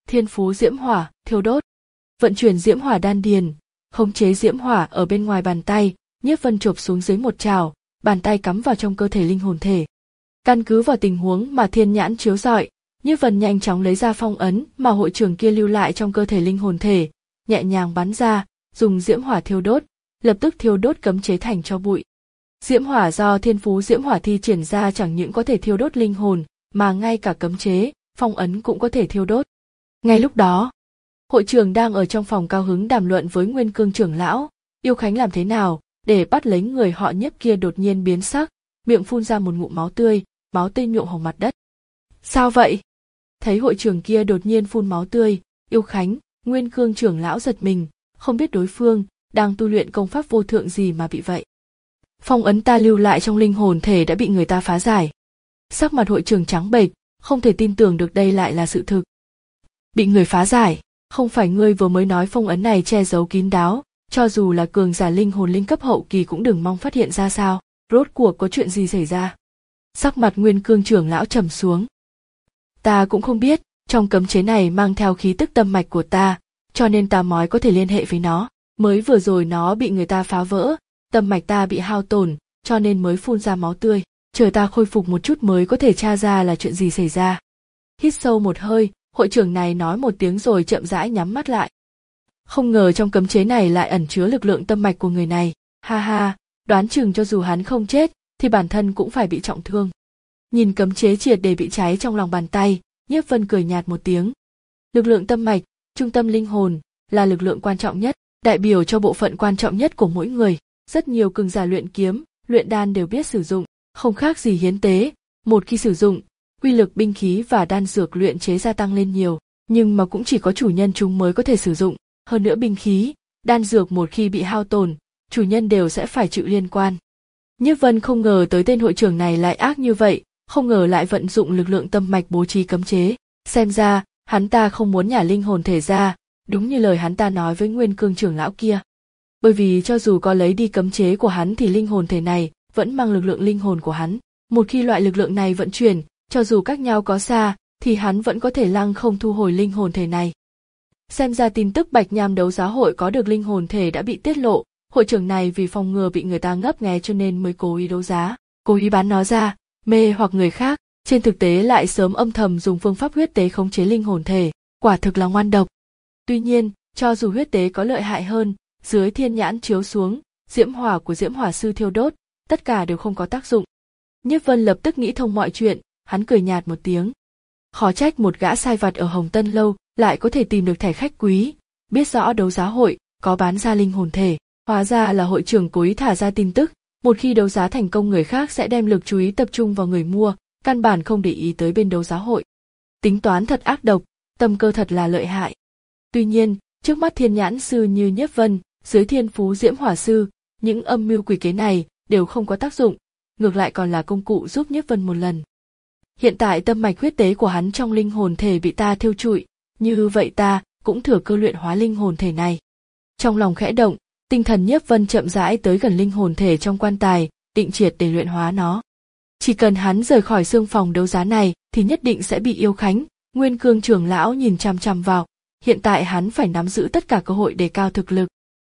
Thiên phú diễm hỏa, thiêu đốt. Vận chuyển diễm hỏa đan điền, khống chế diễm hỏa ở bên ngoài bàn tay, Nhiếp Vân chộp xuống dưới một trào, bàn tay cắm vào trong cơ thể linh hồn thể. Căn cứ vào tình huống mà thiên nhãn chiếu rọi, Nhiếp Vân nhanh chóng lấy ra phong ấn mà hội trưởng kia lưu lại trong cơ thể linh hồn thể, nhẹ nhàng bắn ra, dùng diễm hỏa thiêu đốt, lập tức thiêu đốt cấm chế thành tro bụi. Diễm hỏa do thiên phú diễm hỏa thi triển ra chẳng những có thể thiêu đốt linh hồn, mà ngay cả cấm chế, phong ấn cũng có thể thiêu đốt. Ngay lúc đó, hội trưởng đang ở trong phòng cao hứng đàm luận với Nguyên Cương trưởng lão, Yêu Khánh làm thế nào để bắt lấy người họ Nhiếp kia đột nhiên biến sắc, miệng phun ra một ngụm máu tươi, máu tươi nhuộm hồng mặt đất. Sao vậy? Thấy hội trưởng kia đột nhiên phun máu tươi, Yêu Khánh, Nguyên Cương trưởng lão giật mình, không biết đối phương đang tu luyện công pháp vô thượng gì mà bị vậy. Phong ấn ta lưu lại trong linh hồn thể đã bị người ta phá giải. Sắc mặt hội trưởng trắng bệch, không thể tin tưởng được đây lại là sự thực. Bị người phá giải, không phải ngươi vừa mới nói phong ấn này che giấu kín đáo, cho dù là cường giả linh hồn linh cấp hậu kỳ cũng đừng mong phát hiện ra sao, rốt cuộc có chuyện gì xảy ra. Sắc mặt Nguyên Cương trưởng lão trầm xuống. Ta cũng không biết, trong cấm chế này mang theo khí tức tâm mạch của ta, cho nên ta mới có thể liên hệ với nó, mới vừa rồi nó bị người ta phá vỡ, tâm mạch ta bị hao tổn, cho nên mới phun ra máu tươi, chờ ta khôi phục một chút mới có thể tra ra là chuyện gì xảy ra. Hít sâu một hơi, hội trưởng này nói một tiếng rồi chậm rãi nhắm mắt lại. Không ngờ trong cấm chế này lại ẩn chứa lực lượng tâm mạch của người này, ha ha, đoán chừng cho dù hắn không chết, thì bản thân cũng phải bị trọng thương. Nhìn cấm chế triệt để bị cháy trong lòng bàn tay, Nhiếp Vân cười nhạt một tiếng. Lực lượng tâm mạch, trung tâm linh hồn, là lực lượng quan trọng nhất, đại biểu cho bộ phận quan trọng nhất của mỗi người. Rất nhiều cường giả luyện kiếm, luyện đan đều biết sử dụng, không khác gì hiến tế. Một khi sử dụng, uy lực binh khí và đan dược luyện chế gia tăng lên nhiều, nhưng mà cũng chỉ có chủ nhân chúng mới có thể sử dụng. Hơn nữa binh khí, đan dược một khi bị hao tổn, chủ nhân đều sẽ phải chịu liên quan. Nhiếp Vân không ngờ tới tên hội trưởng này lại ác như vậy, không ngờ lại vận dụng lực lượng tâm mạch bố trí cấm chế. Xem ra, hắn ta không muốn nhả linh hồn thể ra, đúng như lời hắn ta nói với Nguyên Cương trưởng lão kia. Bởi vì cho dù có lấy đi cấm chế của hắn thì linh hồn thể này vẫn mang lực lượng linh hồn của hắn. Một khi loại lực lượng này vận chuyển, cho dù cách nhau có xa, thì hắn vẫn có thể lăng không thu hồi linh hồn thể này. Xem ra tin tức Bạch Nham đấu giá hội có được linh hồn thể đã bị tiết lộ, hội trưởng này vì phòng ngừa bị người ta ngấp nghé cho nên mới cố ý đấu giá, cố ý bán nó ra, mê hoặc người khác, trên thực tế lại sớm âm thầm dùng phương pháp huyết tế khống chế linh hồn thể, quả thực là ngoan độc. Tuy nhiên, cho dù huyết tế có lợi hại hơn, dưới thiên nhãn chiếu xuống, diễm hỏa của diễm hỏa sư thiêu đốt, tất cả đều không có tác dụng. Nhiếp Vân lập tức nghĩ thông mọi chuyện, hắn cười nhạt một tiếng. Khó trách một gã sai vặt ở Hồng Tân Lâu lại có thể tìm được thẻ khách quý, biết rõ đấu giá hội có bán ra linh hồn thể, hóa ra là hội trưởng cố ý thả ra tin tức, một khi đấu giá thành công người khác sẽ đem lực chú ý tập trung vào người mua, căn bản không để ý tới bên đấu giá hội. Tính toán thật ác độc, tâm cơ thật là lợi hại. Tuy nhiên, trước mắt thiên nhãn sư như Nhiếp Vân, dưới thiên phú diễm hỏa sư, những âm mưu quỷ kế này đều không có tác dụng, ngược lại còn là công cụ giúp Nhiếp Vân một lần. Hiện tại tâm mạch huyết tế của hắn trong linh hồn thể bị ta thiêu trụi, như vậy ta cũng thừa cơ luyện hóa linh hồn thể này. Trong lòng khẽ động, tinh thần Nhiếp Vân chậm rãi tới gần linh hồn thể trong quan tài, định triệt để luyện hóa nó. Chỉ cần hắn rời khỏi xương phòng đấu giá này thì nhất định sẽ bị Yêu Khánh, Nguyên Cương trưởng lão nhìn chằm chằm vào, hiện tại hắn phải nắm giữ tất cả cơ hội đề cao thực lực.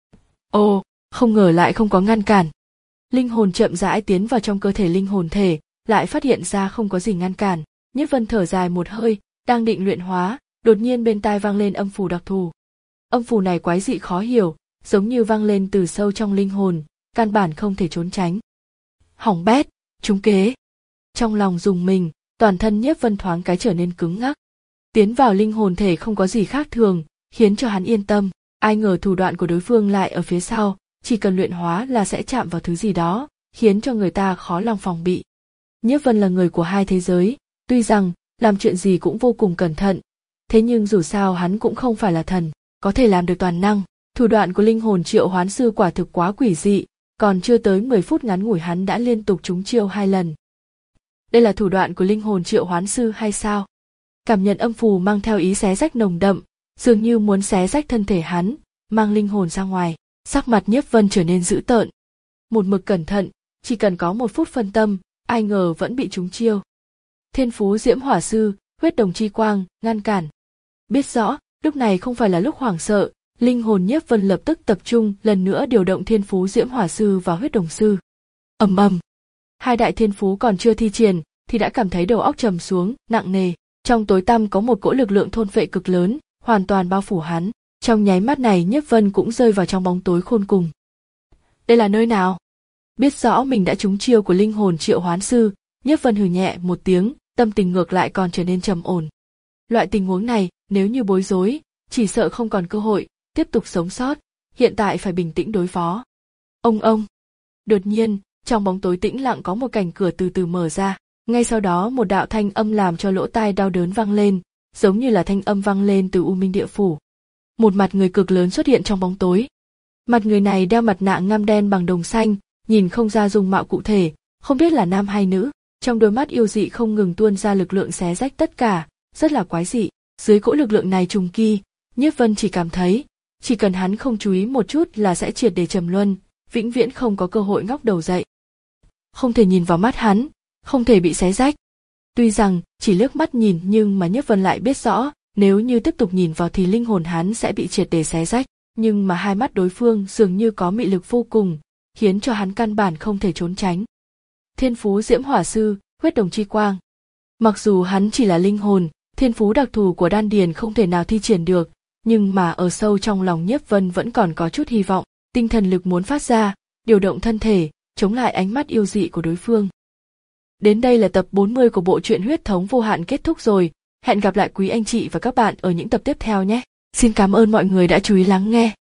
Ồ, không ngờ lại không có ngăn cản. Linh hồn chậm rãi tiến vào trong cơ thể linh hồn thể, lại phát hiện ra không có gì ngăn cản. Nhiếp Vân thở dài một hơi, đang định luyện hóa, đột nhiên bên tai vang lên âm phù đặc thù. Âm phù này quái dị khó hiểu, giống như vang lên từ sâu trong linh hồn, căn bản không thể trốn tránh. Hỏng bét, trúng kế. Trong lòng rùng mình, toàn thân Nhiếp Vân thoáng cái trở nên cứng ngắc. Tiến vào linh hồn thể không có gì khác thường, khiến cho hắn yên tâm. Ai ngờ thủ đoạn của đối phương lại ở phía sau, chỉ cần luyện hóa là sẽ chạm vào thứ gì đó, khiến cho người ta khó lòng phòng bị. Nhiếp Vân là người của hai thế giới, tuy rằng làm chuyện gì cũng vô cùng cẩn thận, thế nhưng dù sao hắn cũng không phải là thần, có thể làm được toàn năng. Thủ đoạn của linh hồn triệu hoán sư quả thực quá quỷ dị, còn chưa tới mười phút ngắn ngủi hắn đã liên tục trúng chiêu hai lần. Đây là thủ đoạn của linh hồn triệu hoán sư hay sao? Cảm nhận âm phù mang theo ý xé rách nồng đậm, dường như muốn xé rách thân thể hắn, mang linh hồn ra ngoài, sắc mặt Nhiếp Vân trở nên dữ tợn. Một mực cẩn thận, chỉ cần có một phút phân tâm, ai ngờ vẫn bị trúng chiêu. Thiên phú diễm hỏa sư, huyết đồng chi quang, ngăn cản. Biết rõ, lúc này không phải là lúc hoảng sợ, linh hồn Nhiếp Vân lập tức tập trung lần nữa điều động thiên phú Diễm Hỏa Sư và Huyết Đồng Sư. Ầm ầm, hai đại thiên phú còn chưa thi triển thì đã cảm thấy đầu óc trầm xuống, nặng nề. Trong tối tăm có một cỗ lực lượng thôn phệ cực lớn, hoàn toàn bao phủ hắn. Trong nháy mắt này Nhiếp Vân cũng rơi vào trong bóng tối khôn cùng. Đây là nơi nào? Biết rõ mình đã trúng chiêu của linh hồn triệu hoán sư, Nhiếp Vân hừ nhẹ một tiếng, tâm tình ngược lại còn trở nên trầm ổn. Loại tình huống này, nếu như bối rối, chỉ sợ không còn cơ hội tiếp tục sống sót, hiện tại phải bình tĩnh đối phó. Ông ông. Đột nhiên, trong bóng tối tĩnh lặng có một cảnh cửa từ từ mở ra, ngay sau đó một đạo thanh âm làm cho lỗ tai đau đớn vang lên, giống như là thanh âm vang lên từ U Minh Địa Phủ. Một mặt người cực lớn xuất hiện trong bóng tối. Mặt người này đeo mặt nạ ngăm đen bằng đồng xanh, nhìn không ra dung mạo cụ thể, không biết là nam hay nữ. Trong đôi mắt yêu dị không ngừng tuôn ra lực lượng xé rách tất cả, rất là quái dị. Dưới cỗ lực lượng này trùng kỳ, Nhiếp Vân chỉ cảm thấy, chỉ cần hắn không chú ý một chút là sẽ triệt để trầm luân, vĩnh viễn không có cơ hội ngóc đầu dậy. Không thể nhìn vào mắt hắn, không thể bị xé rách. Tuy rằng chỉ liếc mắt nhìn nhưng mà Nhiếp Vân lại biết rõ, nếu như tiếp tục nhìn vào thì linh hồn hắn sẽ bị triệt để xé rách, nhưng mà hai mắt đối phương dường như có mị lực vô cùng, khiến cho hắn căn bản không thể trốn tránh. Thiên phú Diễm Hỏa Sư, Huyết Đồng Chi Quang. Mặc dù hắn chỉ là linh hồn, thiên phú đặc thù của đan điền không thể nào thi triển được, nhưng mà ở sâu trong lòng Nhiếp Vân vẫn còn có chút hy vọng, tinh thần lực muốn phát ra, điều động thân thể, chống lại ánh mắt yêu dị của đối phương. Đến đây là tập bốn mươi của bộ truyện Huyết Thống Vô Hạn kết thúc rồi, hẹn gặp lại quý anh chị và các bạn ở những tập tiếp theo nhé. Xin cảm ơn mọi người đã chú ý lắng nghe.